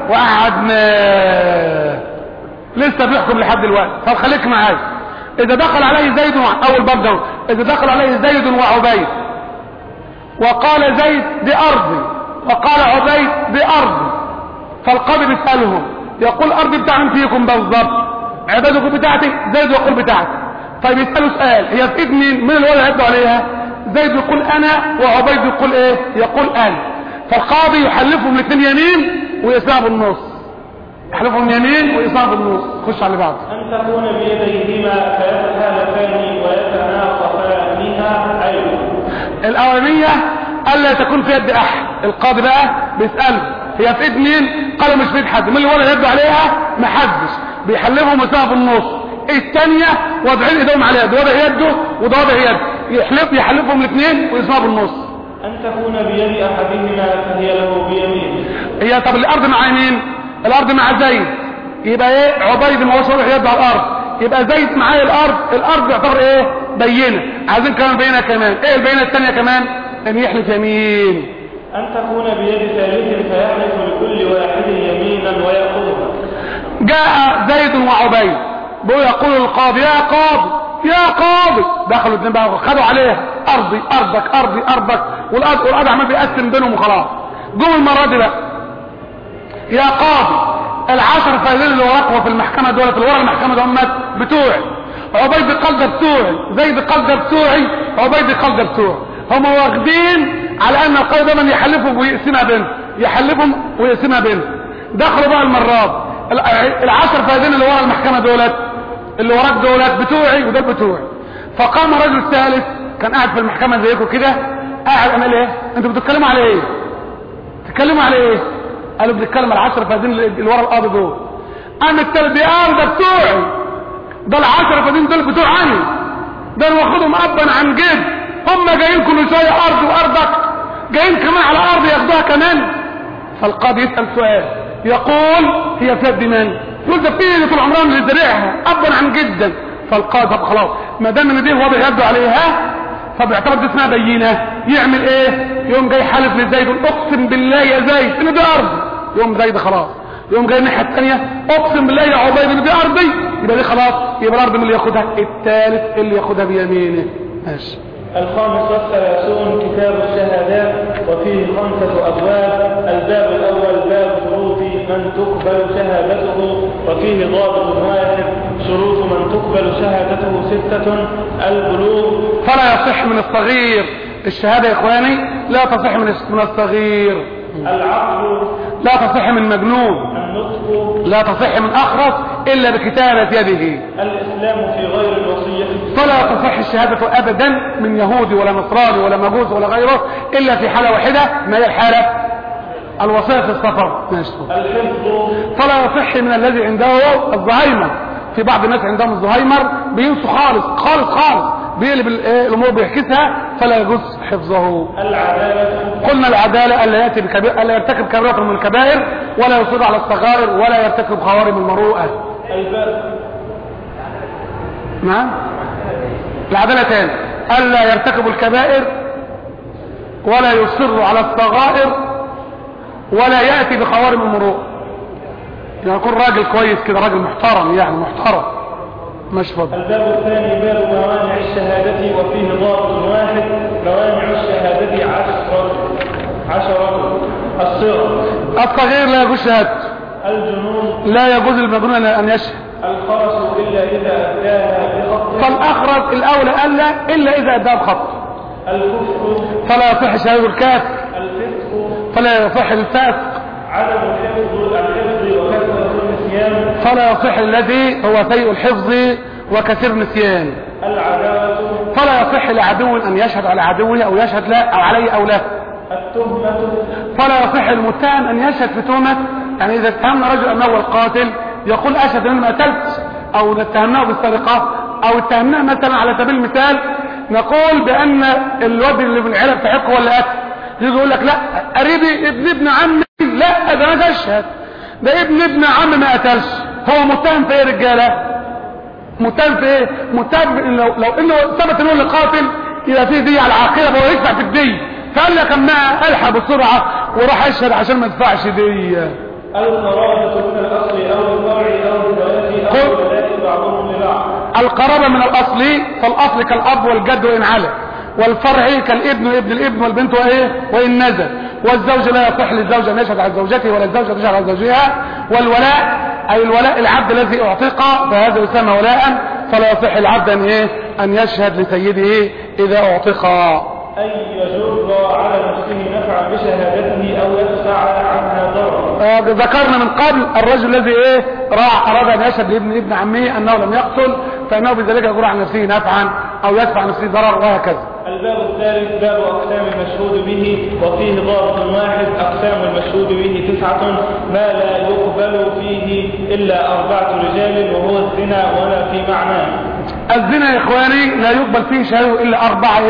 وقعدناه، لسه بيحكم لحد دلوقتي. طب خليك معايا. اذا دخل عليه زيد اول باب ده، اذا دخل عليه زيد وعبيد وقال زيد دي ارضي وقال عبيد دي ارضي، فالقاضي بيسالهم يقول ارضي بتاع من فيكم بالظبط؟ عبيد يقول بتاعتي، زيد يقول بتاعتي. طيب يسالوا سؤال، هي في ايد مين اللي هو اللي هيدوا عليها؟ زيد يقول انا وعبيد يقول يقول انا. فالقاضي يحلفهم الاثنين يمين ويقسمها بالنص، يحلفهم يمين ويقسمها بالنص. خش على اللي بعده. ان تكون بيديهما فيتحالفان ويتناقضانها. ايوه الاولانيه الا تكون في يد احد. القاضي بقى بيساله هي في ايد مين؟ قالوا مش في ايد حد. مين اللي ولا يده عليها؟ ما حدش. بيحلفهم ويسمها بالنص. الثانيه واضعين ايدهم على يد، وضع يده وده وضع يده، يحلفهم الاثنين ويسمها بالنص. ان تكون بيد احدهما فهي له بيمين. هي طب الارض مع مين؟ الارض مع زيد، يبقى عبيد ما هوش واضح يده على الارض، يبقى زيد معايا الارض يعتبر بينه. عايزين كمان بينه كمان. البينه الثانيه كمان ان يحلف يمين. ان تكون بيد ثالث فيحلف لكل واحد يمينا ويأخذها. جاء زيد وعبيد يقول القاضي يا قاضي دخلوا الاثنين بقى خدوا عليها ارضي ارضك والقاضي عمال بيقسم بينهم وخلاص. جم المره دي بقى يا قاضي العشر فايلين اللي وراك في المحكمه دول اللي ورا المحكمه دول بتوعي، عبيد قال ده بتوعي، زيد قال ده بتوعي، عبيد قال ده بتوعي. هم واخدين على ان القاضي دايما يحلفهم ويقسمها بينهم. دخلوا بقى المرات العشر فايلين اللي ورا المحكمه اللي وراك دولت بتوعي وده بتوعي. فقام رجل ثالث كان قاعد في المحكمه زيكم كده، قاعد عمل انتوا بتتكلموا على ايه؟ قالوا بنتكلم على 10 فدين اللي ورا القاضي دول. قام الثالث ده بتوعي، ده ال10 فدين دول بتوعي، ده انا واخدهم ابا عن جد. هم جايين كل شويه ارض وارضك، جايين كمان على ارض ياخدوها كمان. فالقاضي يسال سؤال يقول هي في يد من؟ يقول ده في طول عمرها اللي زرعها ابا عن جدا. فالقاضي طب خلاص ما دام ان دي واضح يبدو عليها فبيعتبر دي اسمها بينه. يعمل يوم جاي حالف لزيد اقسم بالله يا زيد ان دي ارض. يوم زيد خلاص يوم جاي الناحيه الثانيه اقسم بالله يا عبيد ان دي ارضي، يبقى دي خلاص يبقى الارض من اللي ياخدها الثالث اللي ياخدها بيمينه. ماشي. الخامس والثلاثون كتاب الشهادات، وفيه 5 أبواب. الباب الأول باب شروط من تقبل شهادته، وفيه ضابط واحد: شروط من تقبل شهادته 6: البلوغ. فلا يصح من الصغير الشهادة يا إخواني، لا تصح من الصغير. العقل. لا تصح من مجنون. النطق. لا تصح من أخرس إلا بكتابة يده. الإسلام في غير الوصية. فلا تصح الشهادة أبدا من يهودي ولا نصراني ولا مجوس ولا غيره إلا في حالة واحدة، ما هي الحالة؟ الوصية في السفر. الحفظ. فلا يصح من الذي عنده الزهايمر. في بعض الناس عندهم الزهايمر بينسوا خالص بيقلب الامور بيحكسها، فلا يجوز حفظه. العدالة. قلنا العدالة الا يرتكب كبيرة من الكبائر، ولا يصر على الصغائر، ولا يرتكب خوارم المروءة. الباب. نعم. العدالتان: ألا يرتكبوا الكبائر ولا يصروا على الصغائر ولا يأتي بخوارم المروءة. يعني يكون راجل كويس كده، راجل محترم، يعني محترم. مش فضل. الباب الثاني باب موانع الشهادة، وفيه ضابط واحد: موانع الشهادة 10. الصغير لا يجوز شهادته. الجنون لا يجوز للمجنون أن يشهد. الخرس إلا إذا أداها بخط. فالأخرس الأولى إلا إذا أداها بخط. الكفر فلا يصح شهادة الكافر. الفسق فلا يصح الفاسق. عدم الحفظ وكثرة النسيان. فلا يصح الذي هو سيء الحفظ وكثير النسيان. العداوة. فلا يصح لعدو أن يشهد على عدوه أو يشهد له أو عليه أو له. التهمة. فلا يصح المتهم أن يشهد في تهمة. يعني إذا اتهمنا رجل أنه هو القاتل يقول أشهد أنه ما قتلت، أو اتهمناه بالسرقة، أو اتهمناه مثلا على سبيل المثال نقول بأن الواد اللي في العيلة بتاعتكم هو اللي قتل، يجي يقول لك لا قريبي ابن عمي، لا ده انا اشهد، ده ابن عمي ما قتلش. هو متهم في ايه يا رجاله؟ متهم في ايه؟ متهم لو انه ثبت انه اللي قاتل يبقى فيه دية على العاقله، فهو يدفع في الدية. فقال لك اما الحق بسرعه وراح اشهد عشان ما ادفعش دية. القرابة من الاصل او الفرع او الولاء او الولاء بعضهم لبعض. القرابة من الاصل، فالاصل كالاب والجد وان على، والفرع كالابن وابن الابن والبنت وايه وان نزل. والزوج لا يصح للزوج ان يشهد على زوجته ولا الزوجه تشهد على زوجها. والولاء اي الولاء العبد الذي اعتق فهذا يسمى ولاء، فلا يصح العبد ان يشهد لسيده اذا اعتق. اي يجر على نفسه نفعا بشهادته او يدفع عنها ضررا. ذكرنا من قبل الرجل الذي اراد ان يشهد لابن ابن عمه انه لم يقتل، فانه بذلك يجر عن نفسه نفعا او يدفع عن نفسه ضرر وهكذا. الباب الثالث باب أقسام المشهود به، وفيه ضابط واحد: أقسام المشهود به 9، ما لا يقبل فيه إلا 4 رجال، وهو الزنا وما في معناه. الزنا يا إخواني لا يقبل فيه شهادة إلا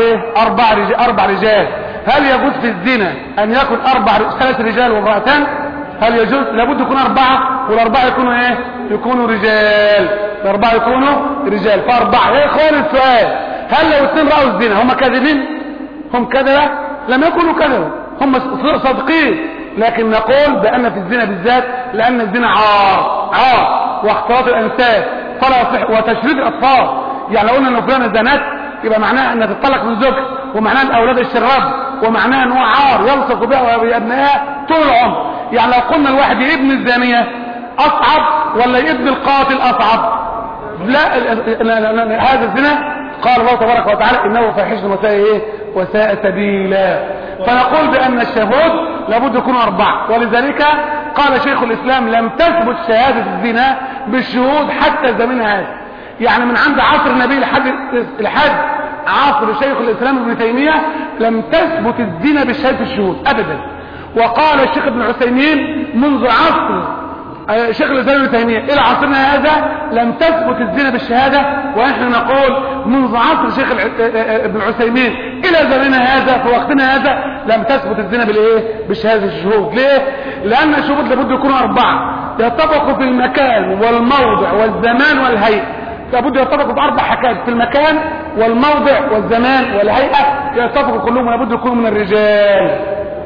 4 رجال. هل يجوز في الزنا أن يكون 3 رجال وامرأتان؟ هل يجوز؟ لابد يكون 4، والأربعة يكونوا يكونوا رجال. الأربعة يكونوا رجال، فأربعة. يا إخواني السؤال: هل لو 2 رأوا الزنا هم كاذبين؟ هم كذبة؟ لم يكونوا كذبة، هم صادقين. لكن نقول بأن في الزنا بالذات، لأن الزنا عار واختلاط الأنساب فلا يصح، وتشريد الأطفال. يعني لو قلنا أن فلانة زنت يبقى معناها أنها تطلق من زوجها، ومعناها أن أولاد الشراب، ومعناها أنه عار يلصق بها وبأبنائها طول العمر. يعني لو قلنا الواحد ابن الزانية أصعب ولا ابن القاتل أصعب؟ لا هذا الزنا قال الله تبارك وتعالى انه فاحش وساء سبيلا. فنقول بان الشهود لابد يكونوا 4، ولذلك قال شيخ الاسلام: لم تثبت شهادة الزنا بالشهود حتى زمنها هذا. يعني من عند عصر النبي لحد عصر شيخ الاسلام ابن تيمية لم تثبت الزنا بشهادة الشهود ابدا. وقال الشيخ ابن عثيمين: منذ عصر شيخ الاسلام ابن تيمية الى عصرنا هذا لم تثبت الزنا بالشهادة. ونحن نقول منذ عصر شيخ ابن عثيمين الى زماننا هذا في وقتنا هذا لم تثبت الزنا بالشهادة الشهود. ليه؟ لان الشهود لابد يكونوا 4 يتفقوا في المكان والموضع والزمان والهيئة. لابد يتفقوا في 4 حاجات: في المكان والموضع والزمان والهيئة يتفقوا كلهم، لابد يكونوا من الرجال.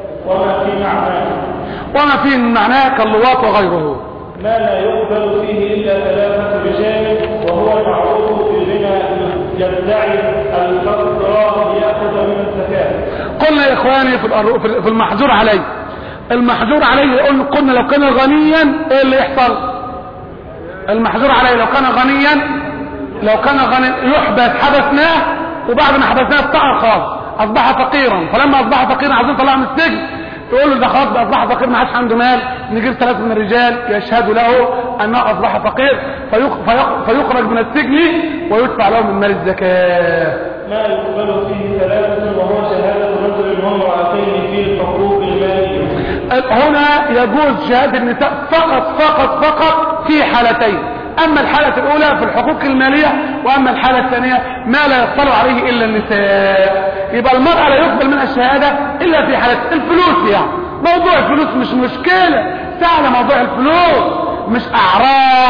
وما في معناه كاللواط وغيره. ما لا يقبل فيه إلا 3 رجال، وهو المعروف في الغنى يدعي الفقر ليأخذ من الزكاة. قلنا يا إخواني في المحجور عليه، المحجور عليه قلنا لو كان غنيا ايه اللي يحصل؟ المحجور عليه لو كان غنيا يحبس، حبسناه، وبعد ما حبسناه افتقر خالص، اصبح فقيرا. فلما اصبح فقيرا عايزين نطلعه من السجن، يقول له ده خلاص اصبح فقير ما عادش عنده مال، نجيب 3 من الرجال يشهدوا له انه اصبح فقير فيخرج من السجن ويدفع له من مال الزكاة. ما يقبل فيه 3، وهو شهادة رجل وامرأتين في الحقوق المالية. هنا يجوز شهادة النساء فقط في حالتين: اما الحالة الاولى في الحقوق المالية، واما الحالة الثانية ما لا يطلع عليه الا النساء. يبقى المرأة لا يقبل منها الشهادة الا في حالة الفلوس. يعني موضوع الفلوس مش مشكلة، سهل موضوع الفلوس، مش اعراض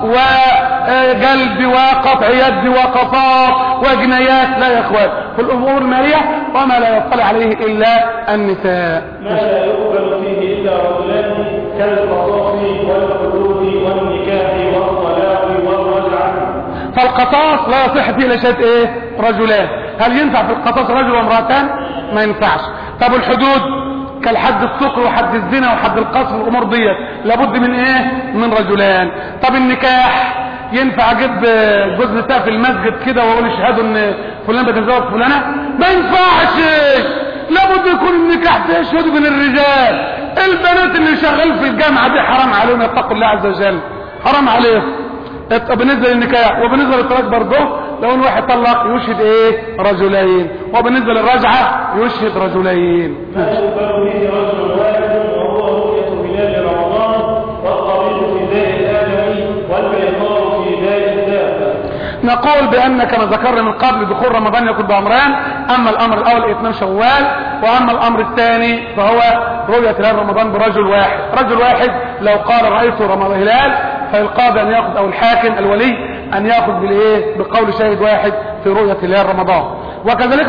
وقلب وقطع يد وقصاص وجنايات. لا يا اخوان، في الامور الماليه وما لا يطلع عليه الا النساء. ما لا يقبل فيه الا رجلان كالقصاص والحدود والنكاح والطلاق والرجعه. فالقصاص لا يصح فيه الا شهاده ايه؟ رجلان. هل ينفع في القصاص رجل وامرأتان؟ ما ينفعش. طب الحدود كالحد السكر وحد الزنا وحد القذف والامور ديت لابد من ايه؟ من رجلان. طب النكاح ينفع اجيب جوز نساء في المسجد كده واقول اشهدوا ان فلان بيتزوج فلانه؟ ما ينفعش، لابد يكون النكاح تشهد من الرجال. البنات اللي شغال في الجامعه دي حرام عليهم، يتقوا الله عز وجل، حرام عليهم. بالنسبه للنكاح وبالنسبه للطلاق برضه لو ان واحد طلق يشهد ايه؟ رجلين. وبالنسبه للرجعه يشهد رجلين. ما يقبل فيه رجل واحد وهو رؤيه هلال رمضان والطبيب في داء الادمي والبيطار في داء الدابه. نقول بان كما ذكرنا من قبل دخول رمضان يكون بامران. اما الامر الاول اتمام شوال، واما الامر الثاني فهو رؤيه هلال رمضان برجل واحد. رجل واحد لو قال رايت رمضان هلال فالقاضي ان ياخذ او الحاكم الولي ان ياخذ بالايه؟ بقول شاهد واحد في رؤيه هلال رمضان. وكذلك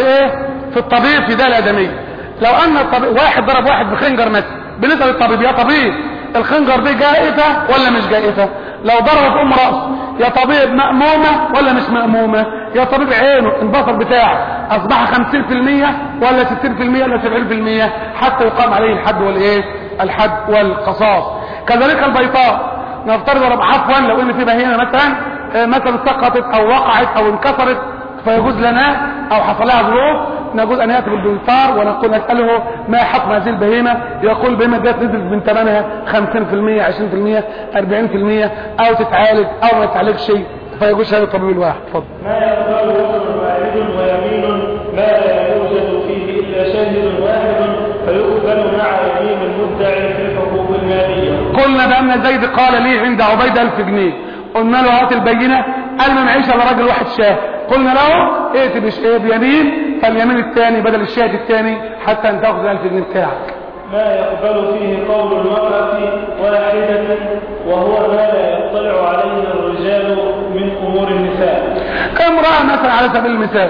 في الطبيب في داء الادمي، لو ان الطبيب واحد ضرب واحد بخنجر مثلا، بالنسبه للطبيب يا طبيب الخنجر دي جائفه ولا مش جائفه؟ لو ضرب ام راسه يا طبيب مأمومه ولا مش مأمومه؟ يا طبيب عينه البصر بتاعه اصبح 50% ولا 60% ولا 70%؟ حتى يقام عليه الحد والايه؟ الحد والقصاص. كذلك البيطار، نفترض عفوا لو ان في بهيمه مثلا سقطت او وقعت او انكسرت فيجوز لنا او حصل لها ظروف نجوز ان ياتي بالبيطار ونقول نساله ما حكم هذه البهيمه؟ يقول البهيمه ديت نزلت من ثمنها 50%، 20%، 40%، او تتعالج او ما تتعالجش شيء، فيجوز شهاده الطبيب الواحد. اتفضل. ما يقبل رجل واحد ويمين ما لا يوجد فيه الا شاهد واحد فيقبل مع يمين المدعي في الحقوق الماليه. قلنا بان زيد قال لي عند عبيد 1000 جنيه، قلنا له هات البينه، قال ما معيش الا راجل واحد شاهد. قلنا له ائت بيمين، فاليمين الثاني بدل الشاهد الثاني حتى ان تاخذ 1000 جنيه بتاعك. ما يقبل فيه قول المرأة واحدة وهو ما لا يطلع عليه الرجال من امور النساء. امرأة مثلا على سبيل المثال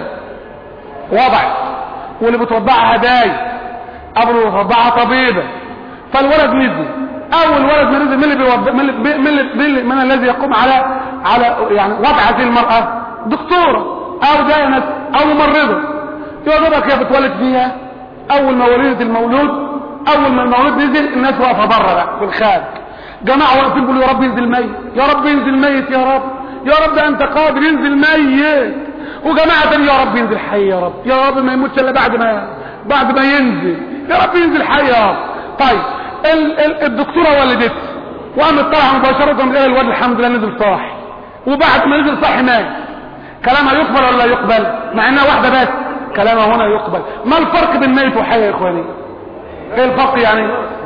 وضعت واللي بتوضعها هدايا، قبل بتوضعها طبيبة، فالولد نزل. اول ولد ما نزل من الذي يقوم على يعني وضع هذه المرأة؟ دكتورة او دائمة او ممرضة. يوضبك هي بتولد فيها، اول ما ولدت المولود، اول ما المولود نزل الناس واقفة بره بقى في الخارج، جماعة واقفين بيقولوا يا رب ينزل ميت، يا رب ينزل ميت، يا رب يا رب ده انت قادر ينزل ميت. وجماعة تاني يا رب ينزل حي، يا رب يا رب ما يموتش الا بعد ما ينزل، يا رب ينزل حي يا رب. طيب الدكتورة ولدت وقامت طالعة مباشرة من الواد الحمد لله نزل صاحي، وبعد ما نزل صاحي مات. كلامها يقبل ولا لا يقبل؟ مع انها واحدة بس كلامها هنا يقبل. ما الفرق بين ميت وحي يا اخواني؟ ايه الفرق يعني؟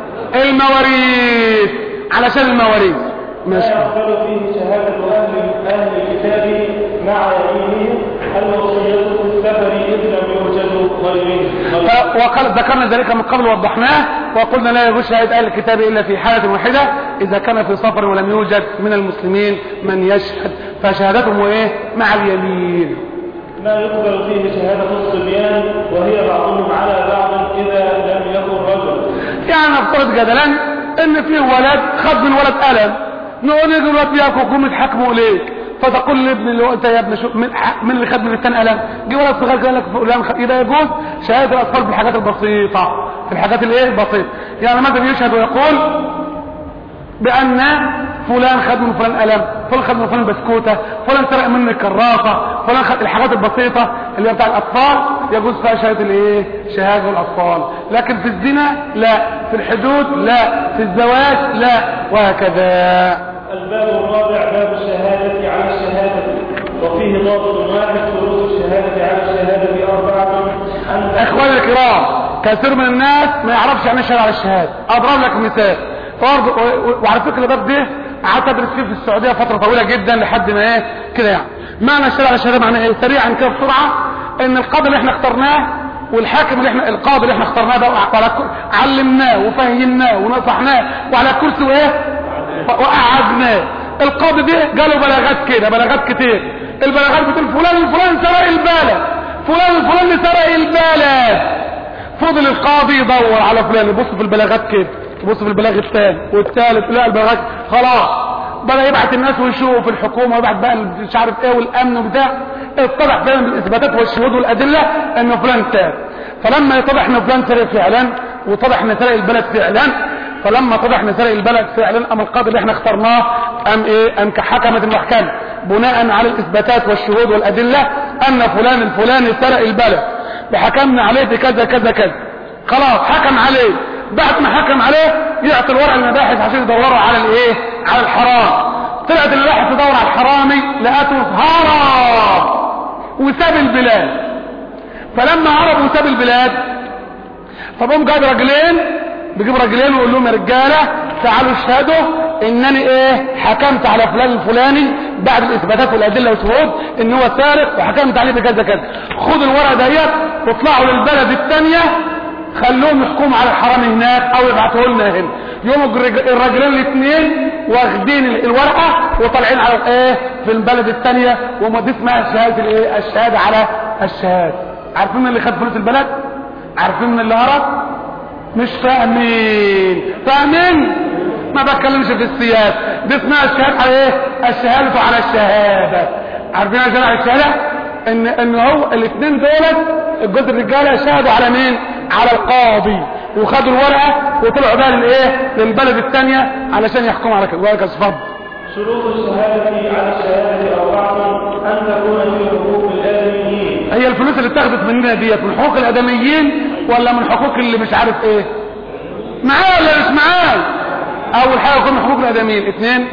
المواريث، علشان المواريث ماشي. يقبل فيه شهادة أهل الكتاب مع يمينهم الوصية في السفر إذ لم يوجد غيره. وقال ذكرنا ذلك من قبل وضحناه وقلنا لا يجوز شهادة أهل الكتاب إلا في حالة واحدة، إذا كان في سفر ولم يوجد من المسلمين من يشهد، فشهادتهم ايه؟ مع اليمين. ما يقبل فيه شهادة الصبيان وهي بعضهم على بعض إذا لم يكن رجل. يعني نفترض جدلا ان في ولد خد من ولد قلم، نقول له الولد بياكل يتحكموا اليك، فتقول لابن اللي هو انت يا ابن شو من اللي خد من الثاني قلم؟ جه ولد صغير قال لك فلان يبقى يجوز شهاده الاطفال في الحاجات البسيطه، في الحاجات الايه البسيطه. يعني مثلا يشهد ويقول بان فلان خد من فلان قلم، فلان خد من فلان بسكوته، فلان سرق مني كراسه، فلان خد الحاجات البسيطه اللي هي بتاع الاطفال يجوز فيها شهاده الايه؟ شهاده الاطفال. لكن في الزنا لا، في الحدود لا، في الزواج لا، وهكذا. الباب الرابع باب الشهادة على الشهادة، وفيه ضابط واحد شروط الشهادة على الشهادة 4. اخواني الكرام، كثير من الناس ما يعرفش يعني الشهادة على الشهادة. اضرب لك مثال وعلى فكرة الباب ده قعدت ادرس فيه في السعودية فترة طويلة جدا لحد ما ايه كده. يعني معنى الشهادة على الشهادة معنى ايه؟ سريعا كده بسرعة، ان القاضي اللي احنا اخترناه والحاكم اللي احنا القاضي اللي احنا اخترناه ده علمناه وفهمناه ونصحناه وعلى كرسي وايه وقعدناه، القاضي ده جاله بلاغات كده، بلاغات كتير. البلاغات بتقول فلان الفلان سرق البلد، فلان الفلان سرق البلد. فضل القاضي يدور على فلان، يبص في البلاغات كده، يبص في البلاغ الثاني والثالث، لا البلاغات خلاص بدا يبعت الناس ويشوف الحكومه ويبعت بقى مش عارف ايه والامن وبتاع. اتضح فعلا بالاثباتات والشهود والادله ان فلان سرق. فلما يتضح ان فلان سرق فعلا، واتضح ان سرق البلد فعلا، فلما اتضح ان سرق البلد فعلا، قام القاضي اللي احنا اخترناه قام ايه؟ قام حكمت المحكمه بناء على الاثباتات والشهود والادله ان فلان الفلاني سرق البلد، وحكمنا عليه بكذا كذا كذا. خلاص حكم عليه. بعد ما حكم عليه يعطي الورق للمباحث عشان يدوروا على الايه؟ على الحرام. طلعت المباحث تدور على الحرامي، لقته هرب وساب البلاد. فلما هرب وساب البلاد فبقوم جايب رجلين، بيجيب رجلين ويقول لهم يا رجاله تعالوا اشهدوا انني ايه؟ حكمت على فلان الفلاني بعد الاثباتات والادله والشهود ان هو سارق، وحكمت عليه بكذا كذا. خدوا الورقه ديت واطلعوا للبلد الثانيه، خلوهم يحكموا على الحرام هناك او يبعتوه لنا هنا. يوم الرجلين الاثنين واخدين الورقه وطالعين على ايه؟ في البلد الثانيه، وما دي اسمها شهاده الايه؟ الشهاده على الشهاده. عارفين من اللي خد فلوس البلد؟ عارفين من اللي هرب؟ مش فاهمين. فاهمين؟ ما بتكلمش في السياسه، دي اسمها الشهاده على ايه؟ الشهاده على الشهاده. عارفين الشهاده على الشهاده؟ ان هو الاثنين دولت الجزء الرجاله شهدوا على مين؟ على القاضي، وخدوا الورقه وطلعوا بقى للايه؟ للبلد الثانيه علشان يحكموا على كده. ورقه صفر. شروط الشهاده على الشهاده اربعه: ان تكون في حقوق الادميين. هي الفلوس اللي اتاخدت مننا ديت من حقوق الادميين ولا من حقوق اللي مش عارف ايه؟ معايا ولا مش معايا؟ اول حاجه يكون من حقوق الادميين. اثنين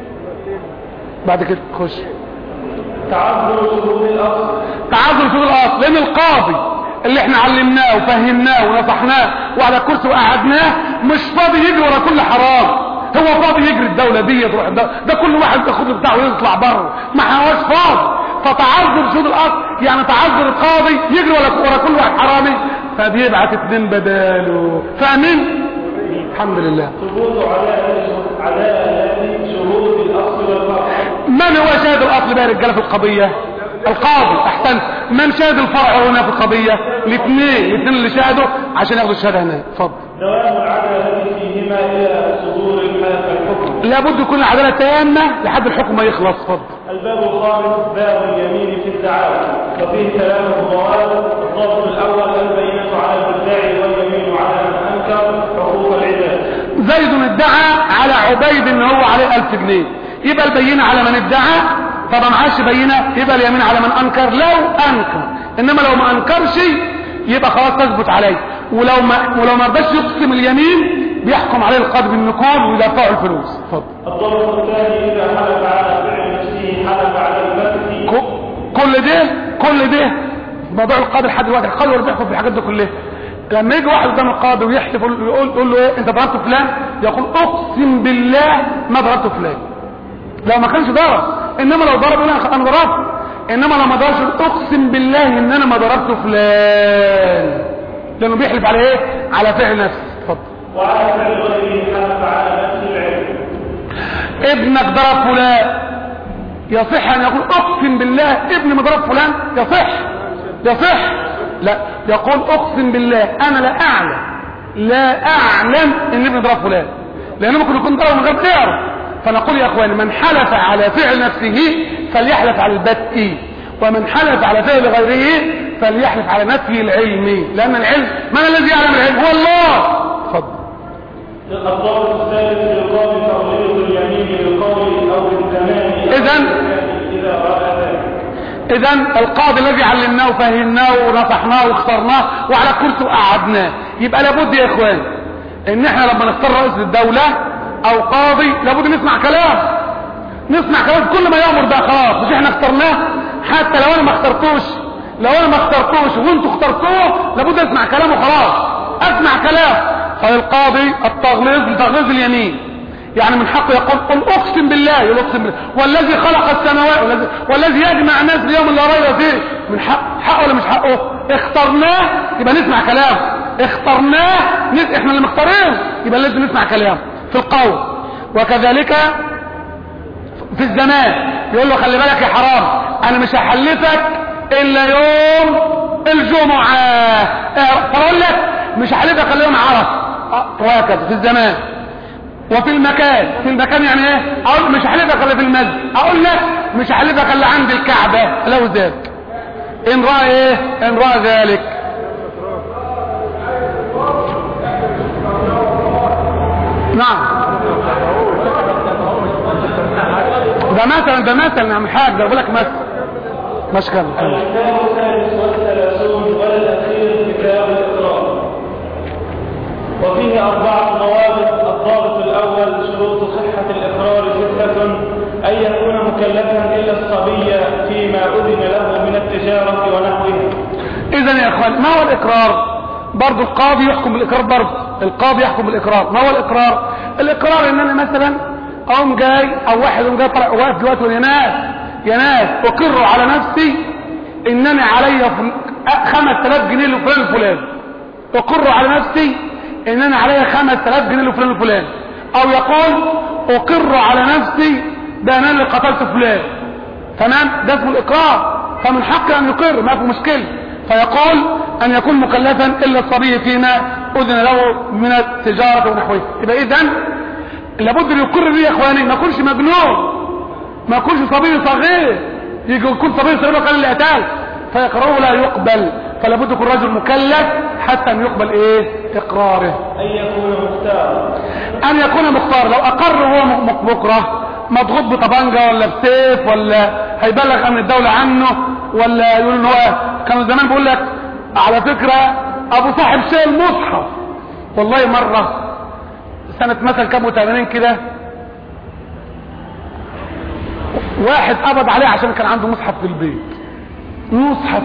بعد كده خش تعذر شروط الاصل. تعذر شروط الاصل، لان القاضي اللي احنا علمناه وفهمناه ونصحناه وعلى كرسي وقعدناه مش فاضي يجري ورا كل حرام. هو فاضي يجري الدوله دي تروح ده كل واحد ياخد بتاعه ويطلع بره، ما هوش فاضي. فتعذر شروط الاصل يعني تعذر القاضي يجري ورا كل واحد حرامي، فبيبعت اثنين بداله. فاهمين؟ الحمد لله. ثبوت عداله شروط الاصل والفرع. من هو شاهد الاصل بقى يا رجاله في القضيه؟ القاضي. احسنت. من شاهد الفرع هنا في القضيه؟ الاثنين اللي شاهدوا عشان ياخدوا الشهاده هنا. اتفضل. دوام العداله التي فيهما الى صدور الحكم. لابد يكون العداله تامه لحد الحكم ما يخلص. اتفضل. الباب الخامس باب اليمين في الدعاوى، وفيه ثلاثه ضوابط. الضابط الاول البينه على المدعي واليمين على من انكر حقوق العباد. زيد ادعى على عبيد ان هو عليه 1000 جنيه، يبقى البينه على من ادعى. طبعا معاش بينه يبقى اليمين على من انكر لو انكر، انما لو ما انكرش يبقى خلاص تثبت عليه. ولو ما رضاش يقسم اليمين بيحكم عليه القاضي بالنكول ويدفعه الفلوس. اتفضل. الضابط الثاني اذا حلف على فعل نفسه حلف على البتة. كل ده موضوع القاضي لحد دلوقتي القاضي هو بيحكم في الحاجات دي كلها. لما يجي واحد قدام القاضي ويحلف يقول له ايه؟ انت ضربت فلان؟ يقول اقسم بالله ما ضربت فلان. لو ما كانش ضرب، انما لو ضرب انا ضربت، انما لو ما ضربش اقسم بالله ان انا ما ضربت فلان، لانه بيحلف على ايه؟ على فعل نفسه. اتفضل. وعلى فعل غيره حلف على نفس العلم. ابنك ضرب فلان، يصح ان يقول اقسم بالله ابني ما ضرب فلان؟ يصح؟ لا، يقول اقسم بالله انا لا اعلم ان ابني ضرب فلان، لانه ممكن يكون ضرب من غير ما يعرف. فنقول يا اخواني من حلف على فعل نفسه فليحلف على البتة، ومن حلف على فعل غيره فليحلف على نفي العلم، لان العلم من الذي يعلم العلم؟ هو الله. اتفضل. الضابط الثالث للقاضي تغليظ اليمين بالقول او بالزمان اذا رأى ذلك. اذا القاضي الذي علمناه وفهمناه ونصحناه واخترناه وعلى كرسي وقعدناه، يبقى لابد يا اخوان ان احنا لما نختار رئيس الدولة او قاضي لابد نسمع كلام كل ما يأمر ده خلاص، مش احنا اخترناه. حتى لو انا ما اخترتوش وانتوا اخترتوه لابد اسمع كلامه خلاص. اسمع كلام. فالقاضي تغليظ اليمين، يعني من حقه يقول قل اقسم بالله، يقول اقسم بالله والذي خلق السماوات والذي يجمع الناس اليوم لا ريب فيه. من حقه ولا مش حقه؟ اخترناه يبقى نسمع كلام، اخترناه احنا اللي مختارين يبقى لازم نسمع كلام في القول. وكذلك في الزمان يقول له خلي بالك يا حرام انا مش هحلفك الا يوم الجمعة، فاقول لك مش هحلفك الا يوم عرفة، وهكذا في الزمان. وفي المكان، في المكان يعني ايه؟ اقول مش هحلفك الا في المسجد، اقول لك مش هحلفك الا عند الكعبة لو ذاك ان رأى ايه؟ ان رأى ذلك. نعم ده مثلا نعم حاج، ده بقول لك مثل مش كده. الكتاب الثالث والثلاثون والاخير كتاب الاقرار، وفيه 4 ضوابط. الضابط الاول شروط صحة الاقرار 6: ان يكون مكلفا الا الصبي فيما اذن له من التجارة ونحوها. اذا يا اخوان ما هو الاقرار؟ برضو القاضي يحكم بالاقرار، برضو القاضي يحكم بالاقرار. ما هو الاقرار؟ الاقرار ان انا مثلا اقوم جاي او واحد يقوم جاي طلع واقف دلوقتي يا ناس اقر على نفسي انني علي 5000 جنيه لفلان الفلاني، اقر على نفسي انني علي 5000 جنيه لفلان الفلاني، او يقول اقر على نفسي ده انا اللي قتلت فلان، تمام؟ ده اسمه الاقرار، فمن حقه ان يقر ما في مشكله، فيقول ان يكون مكلفا الا الصبي فيما اذن له من التجاره ونحوها. يبقى اذا لابد ان يقر بيه يا اخواني، ما يكونش مجنون، ما يكونش صبي صغير يجي يكون صبي صغير قال اللي قتل فيقرره لا يقبل، فلا بد يكون رجل مكلف حتى ان يقبل ايه؟ اقراره. ان يكون مختار، ان يكون مختار. لو اقر وهو مكره مضغوط بطبنجه ولا بسيف ولا هيبلغ امن الدوله عنه ولا يقول ان هو كانوا زمان بيقول لك على فكره ابو صاحب شيء المصحف، والله مره سنه مثلا كام 80 كده واحد قبض عليه عشان كان عنده مصحف في البيت، مصحف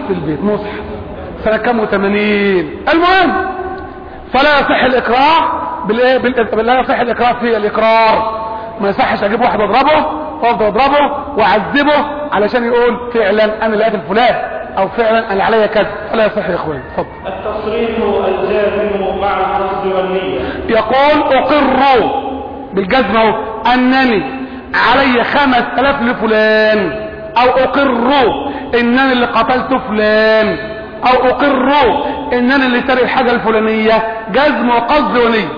سنه كام 80. المهم فلا يصح الاقرار بالايه؟ لا يصح الاقرار في الاقرار، ما يصحش اجيب واحد واضربه وافضل اضربه واعذبه علشان يقول فعلا انا اللي قاتل فلان او فعلا انا عليا كذا، فلا يصح يا اخوان. اتفضل. التصريح الجازم مع القصد والنية. يقول اقر بالجزم اهو انني علي 5000 لفلان، او اقر انني اللي قتلت فلان، او اقر انني اللي سرق الحاجه الفلانيه، جزم وقصد ونية.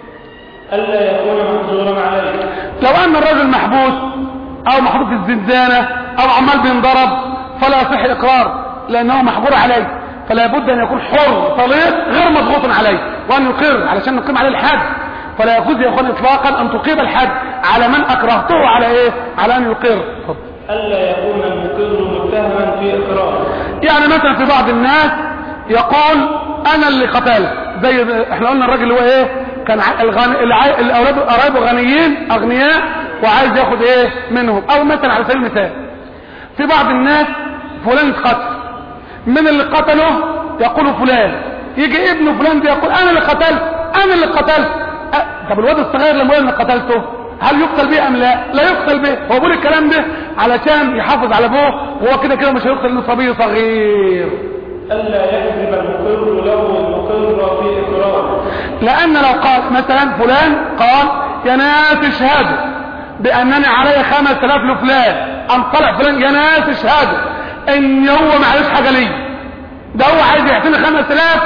الا يكون محظورا عليه. لو ان الرجل محبوس او محبوس في الزنزانه او عمال بينضرب فلا يصح الاقرار لانه محجور عليه، فلا بد ان يكون حر طليق غير مضغوط عليه وان يقر علشان نقيم عليه الحد. فلا يجوز يا اخوان اطلاقا ان تقيم الحد على من اكرهته على ايه؟ على ان يقر. الا يكون المقر متهما في اقراره. يعني مثلا في بعض الناس يقول انا اللي قتلت، زي احنا قلنا الراجل اللي هو ايه؟ كان الاولاد قرايبه غنيين اغنياء وعايز ياخد ايه منهم، او مثلا على سبيل المثال في بعض الناس فلان اتقتل، من اللي قتله؟ يقول فلان، يجي ابن فلان ده يقول انا اللي قتلت. طب الواد الصغير لما يقول انا قتلته هل يقتل به ام لا؟ لا يقتل به. هو بيقول الكلام ده علشان يحافظ على ابوه، وهو كده مش هيقتل انه صبي صغير. الا يكذب المقر له المقر في اقراره. لان لو قال مثلا فلان قال يا ناس اشهدوا بانني علي 5000 لفلان، ام طلع فلان يا ناس اشهدوا ان هو معلش حاجه لي، ده هو عايز يعطيني 5000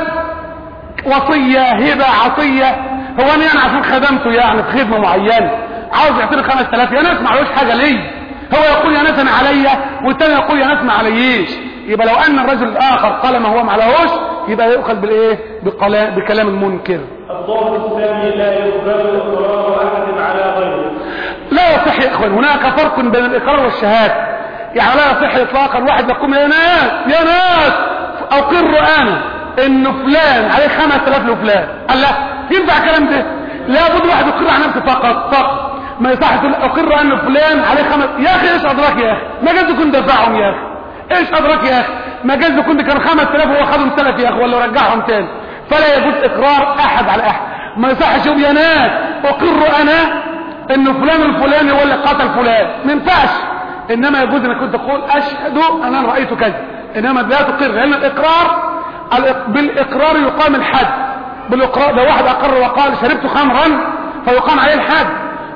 وصيه هبه عطيه، هو انا عشان خدمته يعني في خدمه معينه عاوز يعطيني 5000، يا ناس معلوش حاجه لي، هو يقول يا ناس انا عليا والثاني يقول يا ناس ما عليش. يبقى لو ان الرجل الاخر قال ما هو ما عليهوش يبقى يؤخذ بالايه؟ بكلام المنكر. الضابط الثاني لا يقبل اقرار احد على غيره. لا يصح يا اخوان، هناك فرق بين الاقرار والشهاده. يعني لا يصح اطلاقا واحد يقوم يا ناس اقر انا ان فلان عليه 5000 لفلان، قال لا ينفع الكلام ده؟ لابد واحد يقر على نفسه فقط ما يصح تقول اقر ان فلان عليه يا اخي ايش ادراك يا اخي؟ ما جاز يكون دفعهم يا اخي، ايش ادراك يا اخي؟ ما جاز يكون كان 5000 وهو خدهم سلف يا اخي ولا رجعهم تاني. فلا يجوز اقرار احد على احد. ما يصحش يقول يا ناس اقر انا ان فلان الفلاني هو اللي قتل فلان، ما ينفعش. انما يجوز انك كنت تقول اشهد ان انا رايت كذا، انما لا تقر، لان الاقرار بالاقرار يقام الحد. بالاقرار لو واحد اقر وقال شربت خمرا فيقام عليه الحد،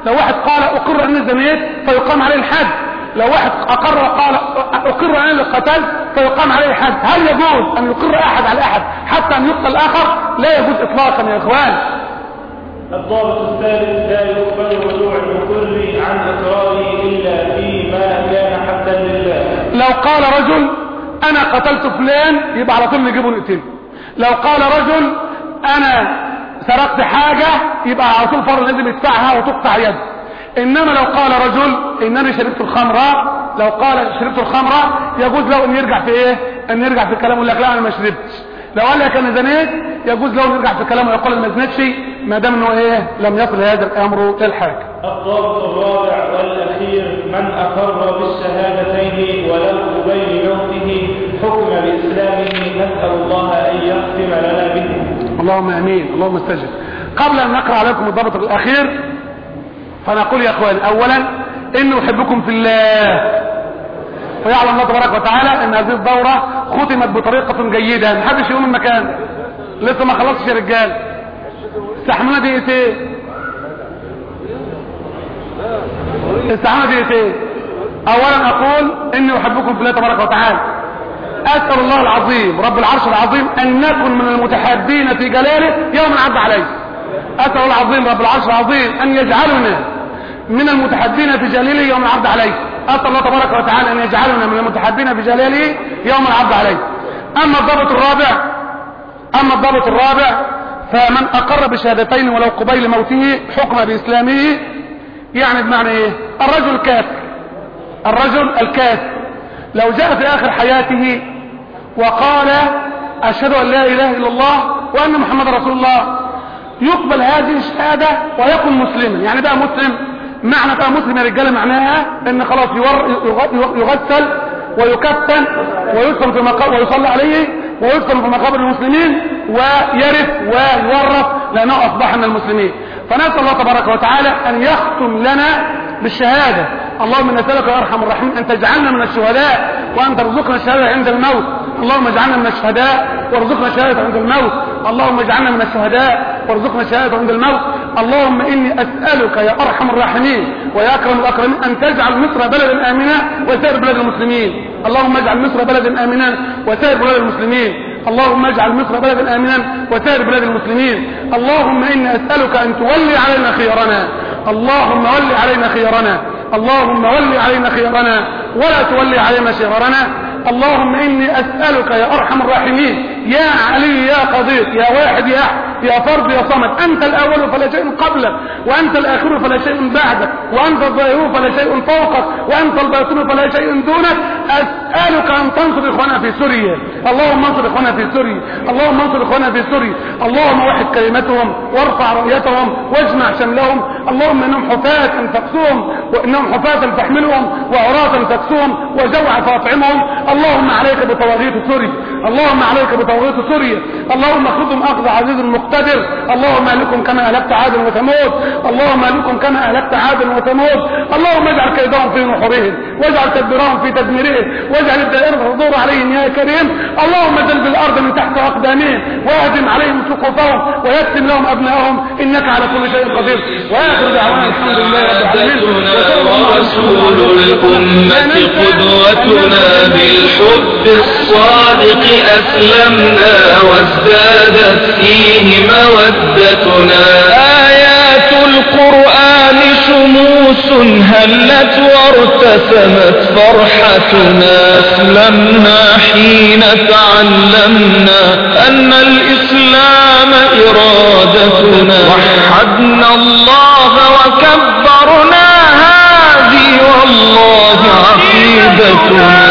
لو واحد قال اقر اني زنيت فيقام عليه الحد، لو واحد اقر وقال اقر اني قتلت فيقام عليه الحد. هل يجوز ان يقر احد على احد حتى ان يقتل الاخر؟ لا يجوز اطلاقا يا اخوان. الضابط الثالث: لا يقبل رجوع المقر عن اقراره الا فيما كان حدا لله. لو قال رجل انا قتلت فلان يبقى على طول نجيبه نقتله. لو قال رجل انا سرقت حاجة يبقى على طول فرض لازم يدفعها وتقطع يده. انما لو قال رجل انني شربت الخمرة، لو قال شربت الخمرة يجوز له ان يرجع في ايه؟ ان يرجع في كلامه يقول لك لا انا ما شربتش. لو قال لك انا زنيت يجوز له ان يرجع في كلامه ويقول انا ما زنيتش ما دام انه ايه؟ لم يصل هذا الامر للحاكم. الضابط الرابع والاخير: من اقر بالشهادتين ولو قبيل موته حكم باسلامه، نسال الله ان يختم لنا به. اللهم امين، اللهم استجب. قبل ان نقرا عليكم الضابط الاخير فنقول يا اخوان اولا اني احبكم في الله، ويعلم الله تبارك وتعالى ان هذه الدوره ختمت بطريقه جيده. محدش يقوم من مكان لسه ما خلصش يا رجال. استحملنا دقيقتين، استحملنا دقيقتين. اولا اقول اني احبكم في الله تبارك وتعالى. اسال الله العظيم رب العرش العظيم ان نكن من المتحدين في جلاله يوم عد عليه. اسال الله العظيم رب العرش العظيم ان يجعلنا من المتحدين في جلاله يوم العرض عليه. اسال الله تبارك وتعالى ان يجعلنا من المتحدين في جلاله يوم العرض عليه. اما الضابط الرابع فمن اقر بشهادتين ولو قبيل موته حكم باسلامه. يعني بمعنى ايه؟ الرجل الكافر لو جاء في اخر حياته وقال اشهد ان لا اله الا الله وان محمد رسول الله يقبل هذه الشهادة ويكون مسلما. يعني بقى مسلم، معنى بقى مسلم يا رجاله معناها ان خلاص يغسل ويكفن ويدفن في مقابر ويصلى عليه ويدفن في مقابر المسلمين ويرث ويورث لانه اصبح من المسلمين. فنسال الله تبارك وتعالى ان يختم لنا بالشهاده. اللهم نسالك يا ارحم الراحمين ان تجعلنا من الشهداء وان ترزقنا الشهاده عند الموت. اللهم اجعلنا من الشهداء وارزقنا الشهاده عند الموت. اللهم اجعلنا من الشهداء وارزقنا الشهاده عند الموت. اللهم اني اسالك يا ارحم الراحمين ويا اكرم الاكرمين ان تجعل مصر بلدا امنا وسائر بلاد المسلمين. اللهم اجعل مصر بلدا امنا وسائر بلاد المسلمين. اللهم اجعل مصر بلدا امنا وسائر بلاد المسلمين. اللهم اني اسالك ان تولي علينا خيارنا. اللهم ولي علينا خيارنا. اللهم ولي علينا خيارنا ولا تولي علينا شرارنا. اللهم اني اسالك يا ارحم الراحمين يا علي يا قدير يا واحد يا احد يا فرد يا صمد، انت الاول فلا شيء قبلك وانت الاخر فلا شيء بعدك وانت الظاهر فلا شيء فوقك وانت الباطن فلا شيء دونك. اسالك ان تنصر اخوانا في سوريا. اللهم انصر اخوانا في سوريا. اللهم انصر اخوانا في سوريا. اللهم وحد كلمتهم وارفع رؤيتهم واجمع شملهم. اللهم انهم حفاة تقسوهم وانهم حفاة تحملهم وعراة تكسوهم وجوع فاطعمهم. اللهم عليك بطواغيت سوريا. اللهم عليك بطواغيت سوريا. اللهم خذهم اخذ عزيز مقتدر. اللهم اهلكم كما اهلكت عاد وثمود. اللهم اهلكم كما اهلكت عاد وثمود. اللهم اجعل كيدهم في نحورهم واجعل تدبيرهم في تدميرهم واجعل الدائرة تدور عليهم يا كريم. اللهم زلزل الارض من تحت اقدامهم واهدم عليهم سقوفهم ويتم لهم ابنائهم انك على كل شيء قدير. واخر دعوانا الحمد لله رب العالمين. ورسول الأمة قدوتنا بالحب الصادق أسلمنا وازدادت فيه مودتنا. آيات القرآن شموس هلت وارتسمت فرحتنا. أسلمنا حين تعلمنا أن الإسلام إرادتنا. وحدنا الله وكبرنا هذه والله عقيدتنا.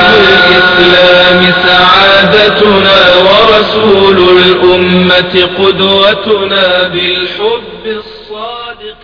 بالإسلام سعادتنا ورسول الأمة قدوتنا بالحب الصادق